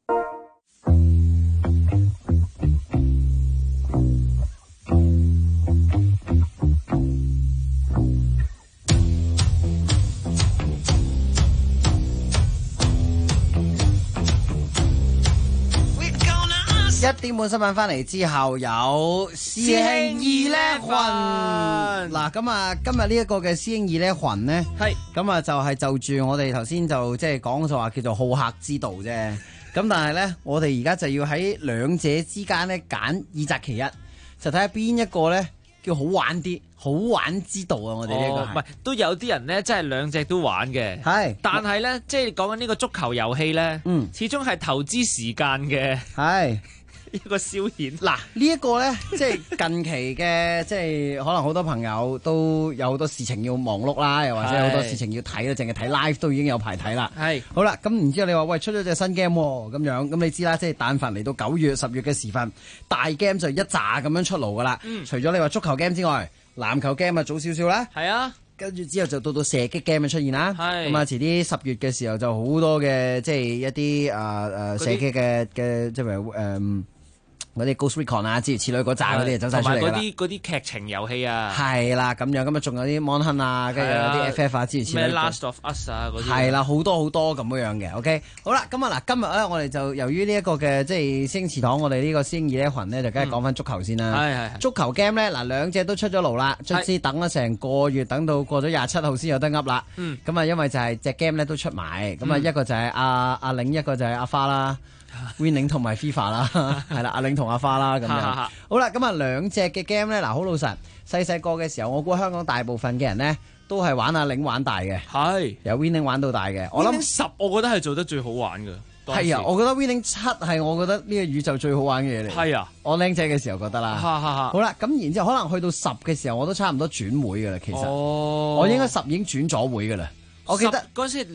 1點半新聞翻嚟之後，有師兄11嗱，咁啊，今日呢一個嘅師兄11咧，係咁啊，就係就住我哋頭先就即係講就話叫做好客之道啫。咁但係咧，我哋而家就要喺兩者之間咧揀二擇其一，就睇下邊一個咧叫好玩啲，好玩之道啊！我哋呢個唔係都有啲人咧，真係兩隻都玩嘅，係。但係咧，即係講緊呢個足球遊戲咧，始終係投資時間嘅，係。一個消遣嗱，呢一個咧，即係近期嘅，即係可能好多朋友都有好多事情要忙碌啦，又或者好多事情要睇啦，淨係睇 live 都已經有排睇啦。係好啦，咁然之後你話喂，出咗隻新 game 咁樣，咁你知啦，即係但凡嚟到9月、10月嘅時分，大 game 就一紮咁樣出爐噶啦。除咗你話足球 game 之外，籃球 game 啊早少少啦。係啊。跟住之後就到射擊 game 嘅出現啦，咁啊遲啲10月嘅時候就好多嘅即係一啲射擊嘅即係嗰啲 Ghost Recon 啊，諸如此類嗰扎嗰啲就走晒出嚟啦。 同埋嗰啲劇情遊戲啊， 係啦咁樣，咁啊仲有啲 Mon Hun 啊，跟住有啲 FF 啊，諸如此類。 咩 Last of Us 啊嗰啲。 係啦，好多咁樣嘅。OK， 好啦，咁啊嗱，今日咧我哋就由於呢一個嘅即係師兄祠堂，我哋呢個師兄二呢一群咧就梗係講翻足球先啦。係足球 game 咧嗱，兩隻都出咗爐啦，卒之等咗成個月，等到過咗27號先有得噏啦。咁啊，因為就係隻 game 咧都出埋，咁啊一個就係阿玲，一個就係阿花啦。Winning 同埋 FIFA 啦，係啦，阿玲同阿花啦咁樣。好啦，咁啊兩隻嘅 game 咧，嗱好老實，細個嘅時候，我估香港大部分嘅人咧都係玩阿玲玩大嘅，係由 Winning 玩到大嘅。我諗 10，我覺得係做得最好玩嘅。 係啊，我覺得 Winning 7係我覺得呢個宇宙最好玩嘅嘢嚟。係啊，我僆仔嘅時候覺得啦。好啦，咁然之後可能去到10嘅時候，我都差唔多轉會噶啦。其實我應該10已經轉咗會噶啦。我記得嗰時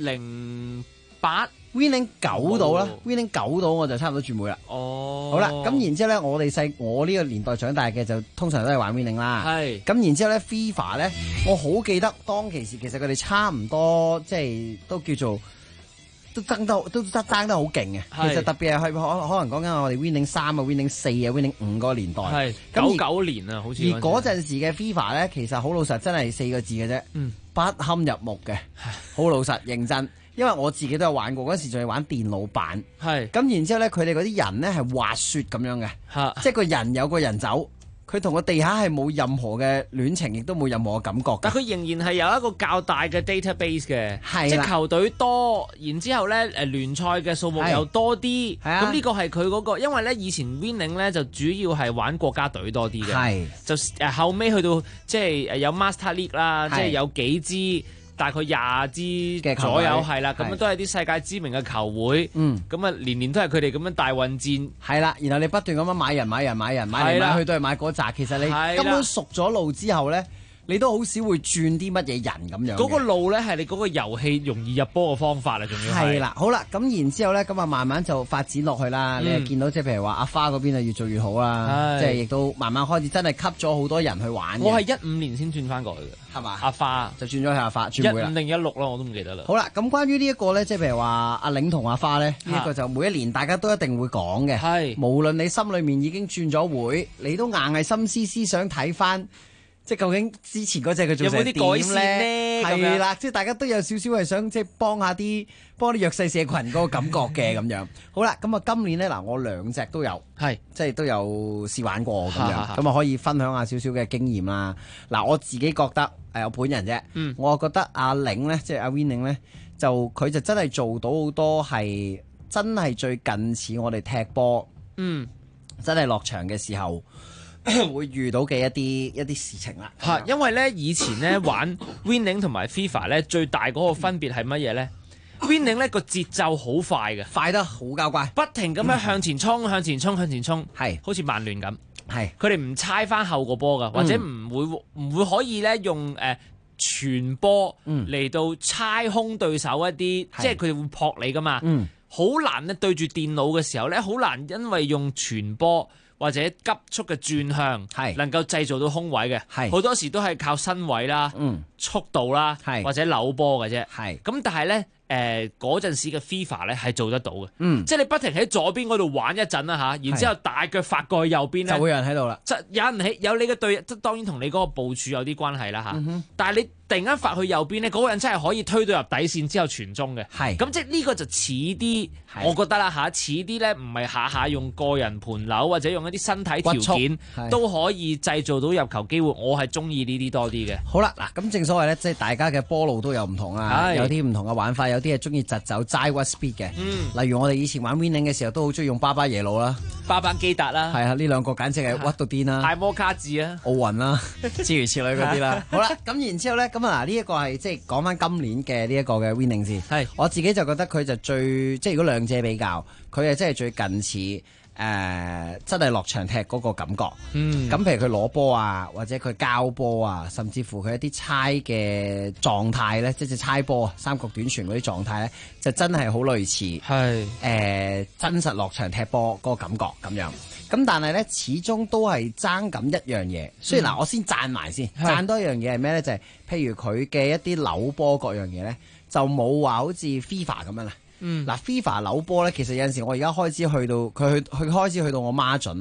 08。 Winning 9到啦，Winning 9到我就差唔多轉會啦。哦，好啦，咁然之後咧，我呢個年代長大嘅就通常都係玩 Winning 啦。係，咁然之後咧 FIFA 咧，我好記得當其時其實佢哋差唔多，即係都叫做都爭得好勁嘅。其實特別係可能講緊我哋 Winning 3啊、Winning 4啊、Winning 5嗰個年代。係 99年啊，好似。 而嗰陣時嘅 FIFA 咧，其實好老實，真係4個字嘅啫，不堪入目嘅，好老實認真。因為我自己都有玩過，嗰時仲係玩電腦版，係咁然之後咧，佢哋嗰啲人咧係滑雪咁樣嘅，即係個人有個人走，佢同個地下係冇任何嘅戀情，亦都冇任何嘅感覺。但佢仍然係有一個較大嘅 database 嘅，即係球隊多，然之後咧聯賽嘅數目又多啲，咁呢個係佢嗰個，因為咧以前 Winning 咧就主要係玩國家隊多啲嘅，就後尾去到即係有 Master League 啦，即係有幾支。大概20支嘅左右係啦，咁都係啲世界知名嘅球會，咁啊年年都係佢哋咁樣大混戰，係啦， 然後你不斷咁樣買人嚟買去都係買嗰扎，其實你根本熟咗路之後咧，你都好少會轉啲乜嘢人咁樣。 嗰個路咧係你嗰個遊戲容易入波嘅方法啦，仲要係啦。好啦，咁然之後咧，咁啊慢慢就發展落去啦。你又見到即係譬如話阿花嗰邊啊越做越好啦，即係亦都慢慢開始真係吸咗好多人去玩。 我係15年先轉翻過去嘅，係嘛？阿花就轉咗去阿花轉會啦。 15定16咯，我都唔記得啦。 好啦，咁關於呢一個咧，即係譬如話阿玲同阿花咧，呢一個就每一年大家都一定會講嘅。係，無論你心裏面已經轉咗會，你都硬係心思思想睇翻。即係究竟之前嗰隻佢做成點咧？係啦，即係大家都有少少係想即係幫啲弱勢社群嗰個感覺嘅咁樣。好啦，咁啊今年咧嗱，我2隻都有，係即係都有試玩過咁樣，咁啊可以分享下少少嘅經驗啦。嗱，我自己覺得我本人啫，我覺得阿玲咧，即係阿 Winning 咧，就佢就真係做到好多係真係最近似我哋踢波，真係落場嘅時候。會遇到嘅一啲事情啦， 嚇，因為咧以前咧玩 Winning 同埋 FIFA 咧最大嗰個分別係乜嘢咧？Winning 咧個節奏好快嘅， 快得好交關， 不停咁樣向前衝、向前衝、向前衝，係好似曼聯咁，係佢哋唔猜翻後個波噶，或者唔會可以咧用傳波嚟到猜空對手一啲，即係佢哋會撲你噶嘛，好難咧對住電腦嘅時候咧，好難因為用傳波。或者急速嘅轉向，係能夠製造到空位嘅，係好多時都係靠身位啦、速度啦，或者扭波嘅啫。係咁，但係咧，嗰陣時嘅 FIFA 咧係做得到嘅，即係你不停喺左邊嗰度玩一陣啦嚇，然之後大腳發過去右邊咧， 就會有人喺度啦。 有人有你嘅隊，即當然同你嗰個部署有啲關係啦嚇。但係你突然間發去右邊咧，嗰個人真係可以推到入底線之後傳中嘅。係咁，即係呢個就似啲，我覺得啦嚇，似啲咧唔係下下用個人盤扭或者用一啲身體條件都可以製造到入球機會。我係中意呢啲多啲嘅。 好啦，嗱咁正所謂咧，即係大家嘅波路都有唔同啦，有啲唔同嘅玩法，有啲係中意疾走齋 what speed 嘅。例如我哋以前玩 Winning 嘅時候，都好中意用巴巴耶魯啦、 巴巴基達啦。係啊，呢兩個簡直係屈到癲啦。 泰摩卡治啊， 奧運啦，諸如此類嗰啲啦。好啦，咁然之後咧。咁啊，呢一個係即係講翻今年嘅呢一個嘅 Winning 先。係我自己就覺得佢就最即係如果兩者比較，佢係真係最近似真係落場踢嗰個感覺。咁譬如佢攞波啊，或者佢交波啊，甚至乎佢一啲猜嘅狀態咧，即係猜波啊、三角短傳嗰啲狀態咧，就真係好類似係真實落場踢波嗰個感覺咁樣。咁但係咧，始終都係爭緊一樣嘢。雖然嗱，我先讚埋先，讚多一樣嘢係咩咧？就係譬如佢嘅一啲扭波各樣嘢咧，就冇話好似 FIFA 咁樣啦。嗱，FIFA 扭波咧，其實有陣時我而家開始去到佢開始去到我孖準啦。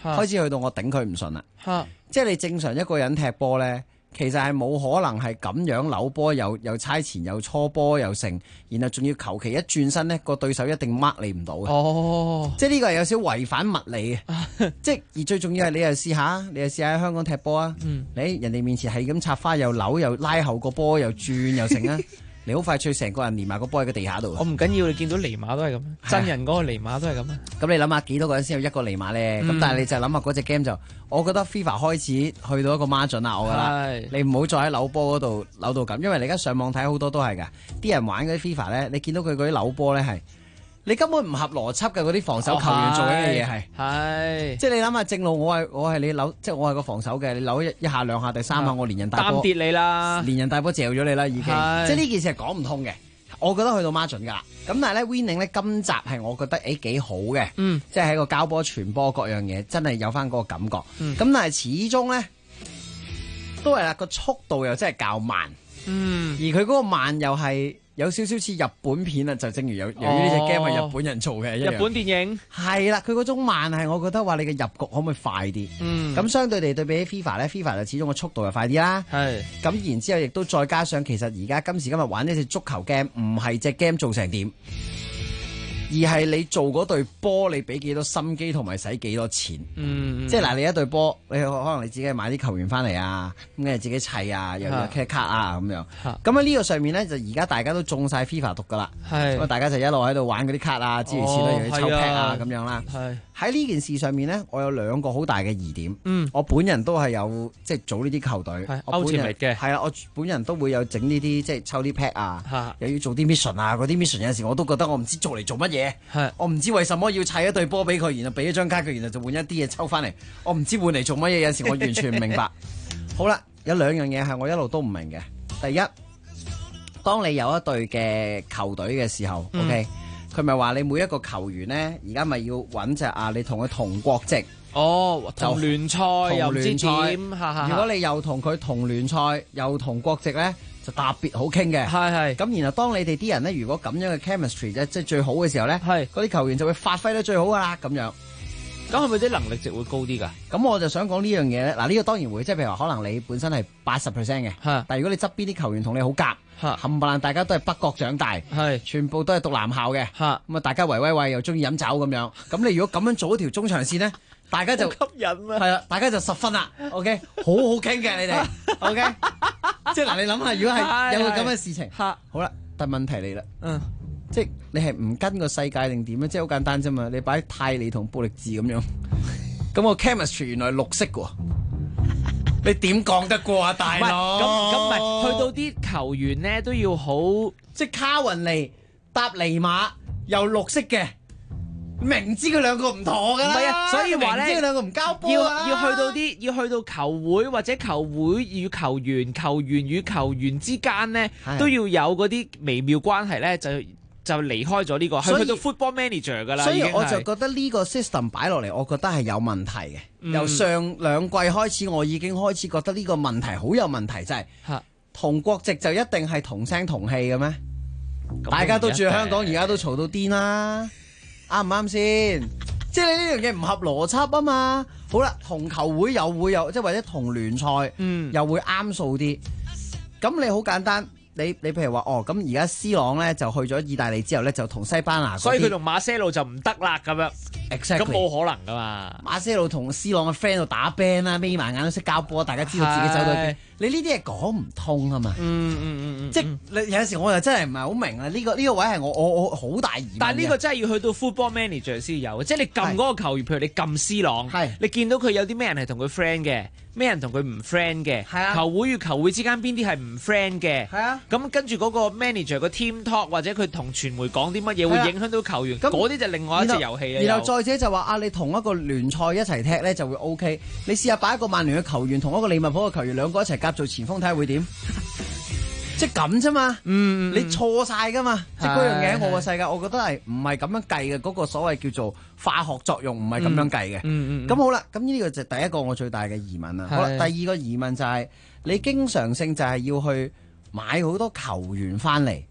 開始去到我頂佢唔順啦。即係你正常一個人踢波咧，其實係冇可能係咁樣扭波，又猜前又搓波又成，然後仲要求其一轉身呢個對手一定 mark 你唔到嘅。即係呢個係有少違反物理嘅。即係而最重要係你又試下喺香港踢波啊！你人哋面前係咁插花又扭又拉後個波又轉又成啊！你好快脆成個人連埋個波喺個地下度。 我唔緊要，你見到尼馬都係咁，真人嗰個尼馬都係咁啊。 咁你諗下幾多個人先有一個尼馬咧？咁但係你就諗下嗰隻 game 就，我覺得 FIFA 開始去到一個 margin 啦，我覺得。你唔好再喺扭波嗰度扭到咁，因為你而家上網睇好多都係㗎，啲人玩嗰啲 FIFA 咧，你見到佢嗰啲扭波咧係。你根本唔合邏輯嘅嗰啲防守球員做緊嘅嘢係，即係你諗下正路我係你扭，即係我係個防守嘅，你扭一下兩下第三下我連人帶波， 擔跌你啦， 連人帶波嚼咗你啦已經，即係呢件事係講唔通嘅。我覺得去到 margin 㗎啦，咁但係咧 Winning 咧今集係我覺得幾好嘅，即係喺個交波傳波各樣嘢真係有翻嗰個感覺。咁但係始終咧都係啦，個速度又真係較慢，而佢嗰個慢又係。有少少似日本片啊，就正如由於呢隻 game 係日本人做嘅一樣。 日本電影係啦，佢嗰種慢係我覺得話你嘅入局可唔可以快啲？咁相對地對比起 FIFA 咧 ，FIFA 就始終個速度又快啲啦。咁然之後亦都再加上其實而家今時今日玩呢隻足球 game 唔係隻 game 做成點，而係你做嗰隊波，你俾幾多心機同埋使幾多錢。即係嗱，你一隊波，你可能你自己買啲球員翻嚟啊，咁你自己砌啊，又有 卡啊咁樣。咁喺呢個上面咧，就而家大家都中晒 FIFA 毒噶啦。咁大家就一路喺度玩嗰啲卡啊，諸如此類，又要抽 pack 啊咁樣啦。喺呢件事上面咧，我有兩個好大嘅疑點。我本人都係有即係組呢啲球隊， 歐前嚟嘅。 係啦，我本人都會有整呢啲即係抽啲 pack 啊，又要做啲 mission 啊，嗰啲 mission 有陣時我都覺得我唔知做嚟做乜嘢。我唔知為什麼要砌一對波俾佢，然後俾一張卡佢，然後就換一啲嘢抽翻嚟。我唔知換嚟做乜嘢，有陣時我完全唔明白。好啦，有兩樣嘢係我一路都唔明嘅。第一，當你有一隊嘅球隊嘅時候，OK，佢咪話你每一個球員咧，而家咪要揾隻你同佢同國籍。 同聯賽又唔知點。 如果你又同佢同聯賽又同國籍咧，就特別好傾嘅。咁然後當你哋啲人咧，如果咁樣嘅 chemistry 即係最好嘅時候咧，嗰啲球員就會發揮得最好噶啦咁樣。 咁係咪啲能力值會高啲㗎？ 咁我就想講呢樣嘢咧。嗱，呢個當然會，即係譬如話，可能你本身係80% 嘅，但係如果你側邊啲球員同你好夾，冚唪唥大家都係北角長大，全部都係讀男校嘅，咁啊大家圍威喂又中意飲酒咁樣。咁你如果咁樣做一條中場線咧，大家就吸引啊！ 係啦，大家就10分啦。OK， 好好傾嘅你哋。OK， 即係嗱，你諗下，如果係有個咁嘅事情，好啦，但問題嚟啦。即係你係唔跟個世界定點咧？即係好簡單啫嘛！你擺泰利同布力治咁樣，咁個 chemistry 原來係綠色嘅喎，你點講得過啊大佬？ 咁唔係去到啲球員咧都要好， 即係卡雲尼搭尼馬又綠色嘅，明知佢兩個唔妥㗎啦。 唔係啊，所以話咧， 明知佢兩個唔交波要去到球會或者球會與球員、球員與球員之間咧，都要有嗰啲微妙關係咧，就離開咗呢個，係去到 football manager 㗎啦。 所以我就覺得呢個 system 擺落嚟，我覺得係有問題嘅。由上兩季開始，我已經開始覺得呢個問題好有問題，就係同國籍就一定係同聲同氣嘅咩？大家都住香港，而家都嘈到癲啦，啱唔啱先？即係你呢樣嘢唔合邏輯啊嘛。好啦，同球會又會有，即係或者同聯賽又會啱數啲。咁你好簡單。你譬如話咁而家 C 朗咧就去咗意大利之後咧就同西班牙， 所以佢同馬些路就唔得啦咁樣。 Exactly， 咁冇可能噶嘛。 馬些路同 C 朗嘅 friend 度打 band 啦，眯埋眼都識交波，大家知道自己走到邊。你呢啲係講唔通啊嘛。即係你有陣時我又真係唔係好明啊。呢個位係我好大疑問。 但係呢個真係要去到 football manager 先有，即係你撳嗰個球員，譬如你撳 C 朗，你見到佢有啲咩人係同佢 friend 嘅，咩人同佢唔 friend 嘅，球會與球會之間邊啲係唔 friend 嘅，咁跟住嗰個 manager 個 team talk 或者佢同傳媒講啲乜嘢會影響到球員，嗰啲就另外一隻遊戲。 然後再者就話你同一個聯賽一齊踢咧就會 OK。你試下擺一個曼聯嘅球員同一個利物浦嘅球員兩個一齊夾做前鋒睇下會點？即係咁啫嘛。你錯晒噶嘛。即係嗰樣嘢喺我個世界，我覺得係唔係咁樣計嘅。嗰個所謂叫做化學作用唔係咁樣計嘅。咁好啦，咁呢個就第一個我最大嘅疑問啦。好啦，第二個疑問就係你經常性就係要去買好多球員翻嚟，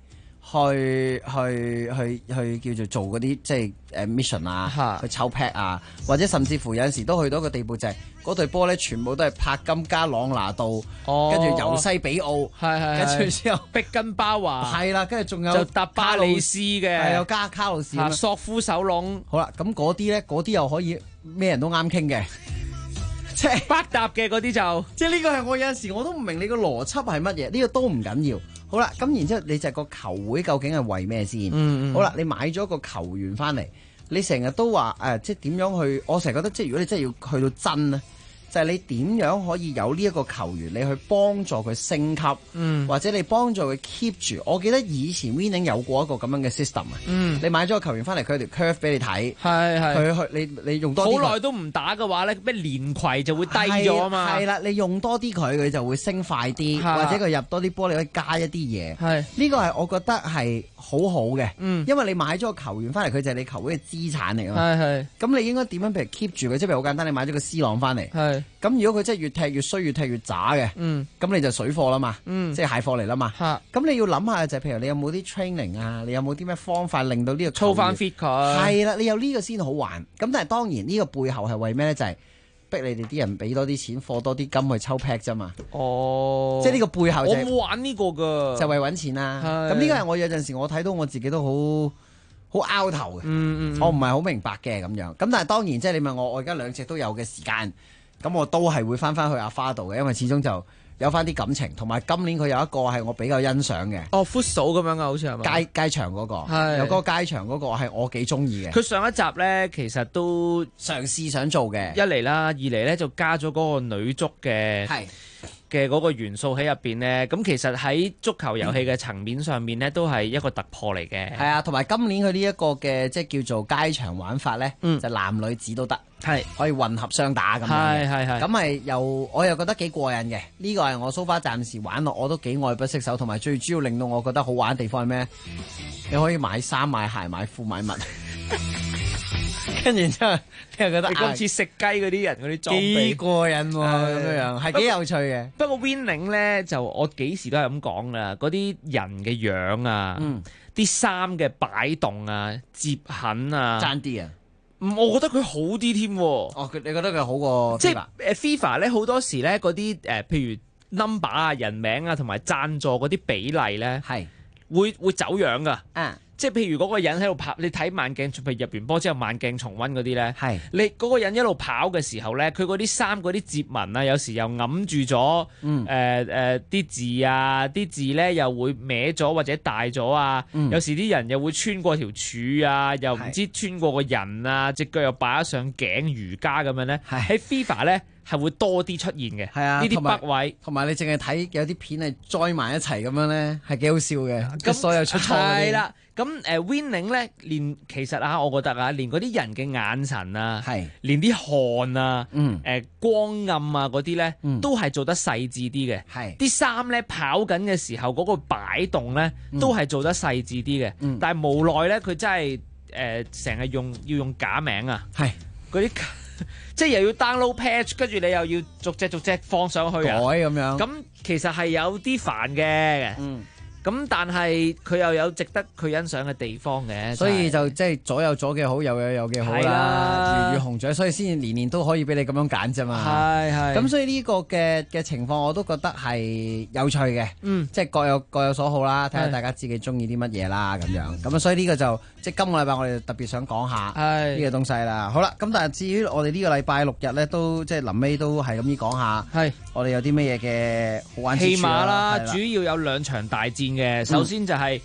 去叫做做嗰啲即係mission 啊，去抽 pack 啊，或者甚至乎有陣時都去到一個地步就係嗰隊波咧全部都係柏金加朗拿度，跟住由西比奧，跟住之後碧根包華， 係啦，跟住仲有就搭巴利斯嘅， 係有加卡路士， 索夫手籠。 好啦，咁嗰啲咧，嗰啲又可以咩人都啱傾嘅。即係百搭嘅嗰啲就， 即係呢個係我有陣時我都唔明你個邏輯係乜嘢，呢個都唔緊要。好啦，咁然之後你就係個球會究竟係為咩先？好啦，你買咗個球員翻嚟，你成日都話即係點樣去？我成日覺得即係如果你真係要去到真咧，就係你點樣可以有呢一個球員，你去幫助佢升級，或者你幫助佢 keep 住。我記得以前 Winning 有過一個咁樣嘅 system 啊，你買咗個球員翻嚟，佢有條 curve 俾你睇，佢你用多啲， 好耐都唔打嘅話咧，咩連攜就會低咗啊嘛。 係啦，你用多啲佢就會升快啲，或者佢入多啲波，你可以加一啲嘢。呢個係我覺得係好好嘅，因為你買咗個球員翻嚟，佢就係你球會嘅資產嚟啊嘛。咁你應該點樣譬如 keep 住佢？即係譬如好簡單，你買咗個 C 朗翻嚟。咁如果佢真係越踢越衰，越踢越渣嘅，咁你就水貨啦嘛，即係蟹貨嚟啦嘛。咁你要諗下就係譬如你有冇啲 training 啊，你有冇啲咩方法令到呢個操翻 fit 佢？ 係啦，你有呢個先好玩。咁但係當然呢個背後係為咩咧？就係逼你哋啲人俾多啲錢，課多啲金去抽 pack 啫嘛。 哦， 即係呢個背後就係我冇玩呢個㗎， 就為揾錢啦。咁呢個係我有陣時我睇到我自己都好拗頭嘅，我唔係好明白嘅咁樣。咁但係當然即係你問我而家兩隻都有嘅時間。咁我都係會翻去阿花度嘅，因為始終就有翻啲感情，同埋今年佢有一個係我比較欣賞嘅。 哦，Futsal 咁樣啊，好似係咪？ 街場嗰個，有嗰個街場嗰個係我幾中意嘅。 佢上一集咧，其實都嘗試想做嘅。 一嚟啦，二嚟咧就加咗嗰個女足嘅嗰個元素喺入邊咧。咁其實喺足球遊戲嘅層面上面咧，都係一個突破嚟嘅。 係啊，同埋今年佢呢一個嘅即係叫做街場玩法咧，就男女子都得。係可以混合雙打咁樣，係咁係我又覺得幾過癮嘅。呢個係我 so far 暫時玩落我都幾愛不釋手，同埋最主要令到我覺得好玩嘅地方係咩？你可以買衫、買鞋、買褲、買襪，跟住之後你又覺得你今次食雞嗰啲人嗰啲裝備幾過癮喎，咁樣係幾有趣嘅。 不過 Winning 咧就我幾時都係咁講啦，嗰啲人嘅樣啊，啲衫嘅擺動啊、接痕啊， 爭啲啊！ 我覺得佢好啲添。 哦，你覺得佢好過 FIFA？ 即係FIFA 咧，好多時咧嗰啲譬如 number 啊、人名啊同埋贊助嗰啲比例咧，係會走樣噶。即係譬如嗰個人喺度跑，你睇慢鏡，譬如入完波之後慢鏡重溫嗰啲咧，你嗰個人一路跑嘅時候咧，佢嗰啲衫嗰啲接紋啊，有時又揞住咗啲字啊，啲字咧又會歪咗或者大咗啊，有時啲人又會穿過條柱啊，又唔知穿過個人啊，隻腳又擺得上頸瑜伽咁樣咧，喺 FIFA 咧係會多啲出現嘅。係啊，呢啲北位，同埋你淨係睇有啲片係載埋一齊咁樣咧，係幾好笑嘅。咁所有出錯係啦。咁Winning 咧，連其實啊，我覺得啊，連嗰啲人嘅眼神啊，連啲汗啊，光暗啊嗰啲咧，都係做得細緻啲嘅。係啲衫咧跑緊嘅時候嗰個擺動咧，都係做得細緻啲嘅。但係無奈咧，佢真係成日要用假名啊，係嗰啲即係又要 download patch， 跟住你又要逐隻放上去啊，改咁樣。咁其實係有啲煩嘅。咁但係佢又有值得佢欣賞嘅地方嘅， 所以就即係左有左嘅好，右有右嘅好啦，魚與熊掌，所以先至年年都可以俾你咁樣揀啫嘛。係咁所以呢個嘅情況我都覺得係有趣嘅，即係各有所好啦，睇下大家自己中意啲乜嘢啦咁樣。咁啊，所以呢個就即係今個禮拜我哋特別想講下呢個東西啦。好啦，咁但係至於我哋呢個禮拜6日咧，都即係臨尾都係咁樣講下，我哋有啲乜嘢嘅好玩之處戲碼啦，主要有2場大戰。首先就係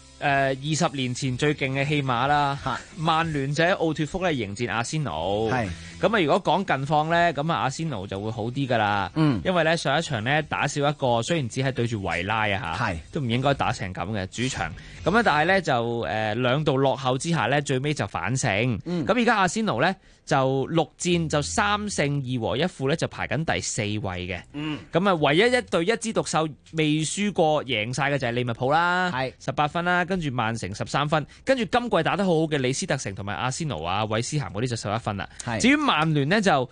20年前最勁嘅戲碼啦，曼聯就喺奧脫福咧迎戰阿仙奴。咁啊，如果講近況咧，咁啊阿仙奴就會好啲噶啦。因為咧上一場咧打少一個，雖然只係對住維拉啊嚇，都唔應該打成咁嘅主場。咁啊，但係咧就2度落後之下咧，最尾就反勝。咁而家阿仙奴咧就6戰就3勝2和1負咧，就排緊第4位嘅。咁啊，唯一一隊一枝獨秀未輸過贏晒嘅就係利物浦啦，18分啦，跟住曼城13分，跟住今季打得好好嘅李斯特城同埋阿仙奴啊、韋斯咸嗰啲就11分啦。至於曼聯呢，就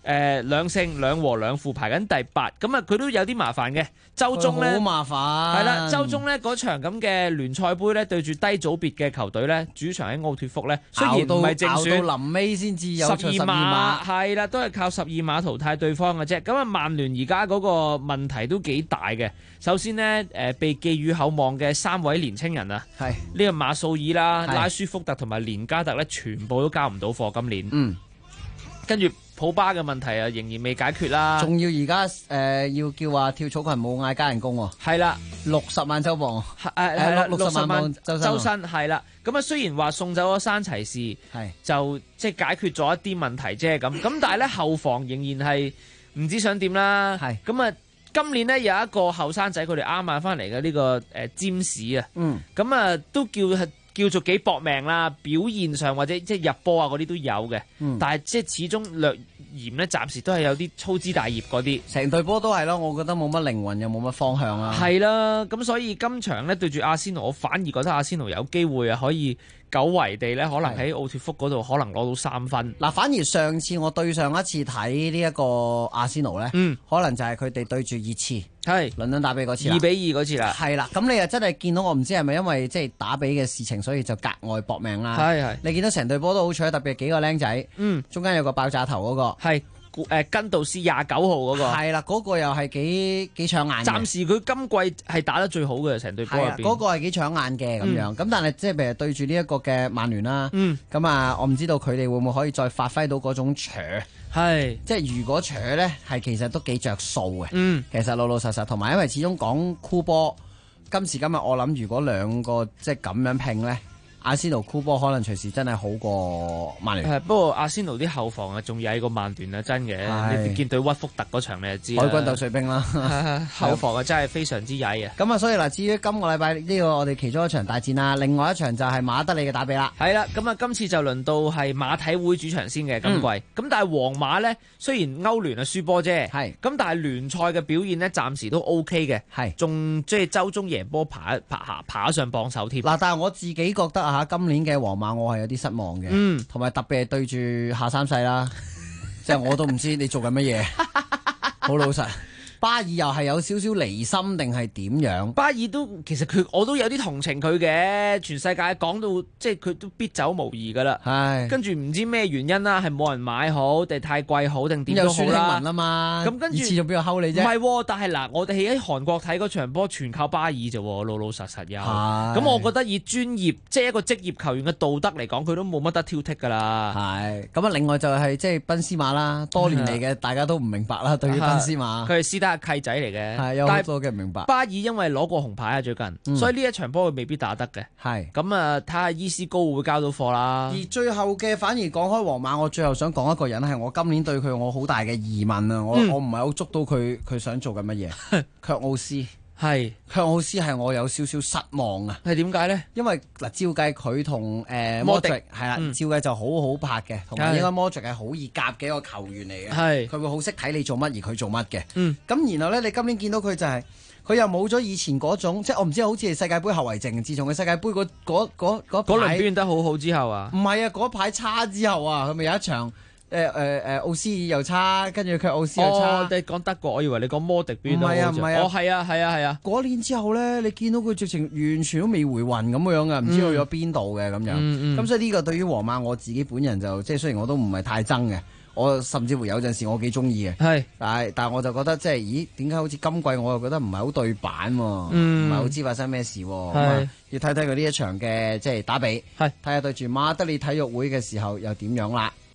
2勝2和2負排緊第8，咁啊佢都有啲麻煩嘅。周中咧好麻煩， 係啦，周中咧嗰場咁嘅聯賽杯咧對住低組別嘅球隊咧，主場喺奧脱福咧，雖然唔係正選， 到臨尾先至有 12碼，係啦，都係靠12碼淘汰對方嘅啫。咁啊，曼聯而家嗰個問題都幾大嘅。首先呢，被寄予厚望嘅3位年青人啊，係呢個馬素爾啦、拉舒福特同埋連加特咧，全部都交唔到貨今年。跟住普巴嘅問題啊，仍然未解決啦。 仲要而家要叫話跳草裙冇嗌加人工喎。 係啦 ，60萬周磅， 係啦 ，60萬周薪係啦。咁啊，雖然話送走咗山齊士，係就即係解決咗一啲問題啫咁。但係咧後防仍然係唔知想點啦。係咁啊，今年呢，有一個後生仔，佢哋啱買翻嚟嘅呢個占士啊。咁啊都叫做幾搏命啦，表現上或者即係入波啊嗰啲都有嘅，但係即係始終略嫌咧，暫時都係有啲粗枝大葉嗰啲， 成隊波都係咯，我覺得冇乜靈魂又冇乜方向啊。 係啦，咁所以今場咧對住阿仙奴，我反而覺得阿仙奴有機會啊，可以久違地咧，可能喺奧脱福嗰度可能攞到3分。 嗱，反而上次我對上一次睇呢一個阿仙奴咧，可能就係佢哋對住熱刺，係倫敦打比嗰次 2-2嗰次啦。 係啦，咁你又真係見到我唔知係咪因為即係打比嘅事情，所以就格外搏命啦。係你見到成隊波都好彩，特別係幾個僆仔，中間有個爆炸頭嗰個係根道斯29號嗰個， 係啦，嗰個又係幾搶眼。 暫時佢今季係打得最好嘅成隊波入邊， 嗰個係幾搶眼嘅咁樣。咁但係即係譬如對住呢一個嘅曼聯啦，咁啊，我唔知道佢哋會唔會可以再發揮到嗰種鋤。係，即係如果鋤咧，係其實都幾着數嘅。其實老老實實，同埋因為始終講箍波，今時今日我諗如果兩個即係咁樣拼咧。阿仙奴箍波可能隨時真係好過曼聯。 不過阿仙奴啲後防啊，仲曳過曼聯啊，真嘅。你見對屈福特嗰場你就知啦。 海軍鬥水兵啦， 後防啊真係非常之曳啊。 咁啊，所以嗱，至於今個禮拜呢個我哋其中一場大戰啦，另外一場就係馬德里嘅打比啦。 係啦，咁啊，今次就輪到係馬體會主場先嘅今季。咁但係皇馬呢，雖然歐聯啊輸波啫，係咁但係聯賽嘅表現呢，暫時都 OK 嘅，係仲即係周中贏波爬上榜首添。 嗱，但係我自己覺得啊。今年嘅皇馬我係有啲失望嘅，同埋特別係對住下三世啦，即係我都唔知你做緊乜嘢，好老實。巴爾又係有少少離心定係點樣？ 巴爾都其實我都有啲同情佢嘅，全世界講到即係佢都必走無疑噶啦。係跟住唔知咩原因啦，係冇人買好定太貴好定點都好啦。有孫興文啊嘛，咁跟住次仲邊度睺你啫？ 唔係，但係嗱，我哋喺韓國睇嗰場波，全靠巴爾啫，老老實實有。咁我覺得以專業即係一個職業球員嘅道德嚟講，佢都冇乜得挑剔噶啦。 係咁啊，另外就係即係賓斯馬啦，多年嚟嘅大家都唔明白啦，對於賓斯馬， 佢係斯德契仔嚟嘅， 係有好多嘅唔明白。 巴爾因為攞過紅牌啊，最近，所以呢一場波佢未必打得嘅。係咁啊，睇下伊斯高會交到貨啦。 而最後嘅反而講開皇馬，我最後想講一個人係我今年對佢我好大嘅疑問啊！我唔係好捉到佢想做緊乜嘢。卻奧斯係卻奧斯係我有少少失望啊！ 係點解咧？ 因為嗱，照計佢同摩迪係啦，照計就好好拍嘅，同埋應該摩迪係好易夾嘅一個球員嚟嘅。係佢會好識睇你做乜而佢做乜嘅。咁然後咧，你今年見到佢就係佢又冇咗以前嗰種，即係我唔知好似係世界盃後遺症。自從佢世界盃嗰輪表現得好好之後啊， 唔係啊，嗰排差之後啊，佢咪有一場。奧斯爾又差，跟住卻奧斯又差。 你講德國，我以為你講摩迪邊度？唔係啊，唔係啊。哦，係啊。 嗰年之後咧，你見到佢直情完全都未回魂咁樣嘅，唔知去咗邊度嘅咁樣。咁所以呢個對於皇馬，我自己本人就即係雖然我都唔係太憎嘅，我甚至乎有陣時我幾中意嘅。係，但係我就覺得即係，咦？點解好似今季我又覺得唔係好對版喎？唔係好知發生咩事喎？係要睇睇佢呢一場嘅即係打比，係睇下對住馬德里體育會嘅時候又點樣啦。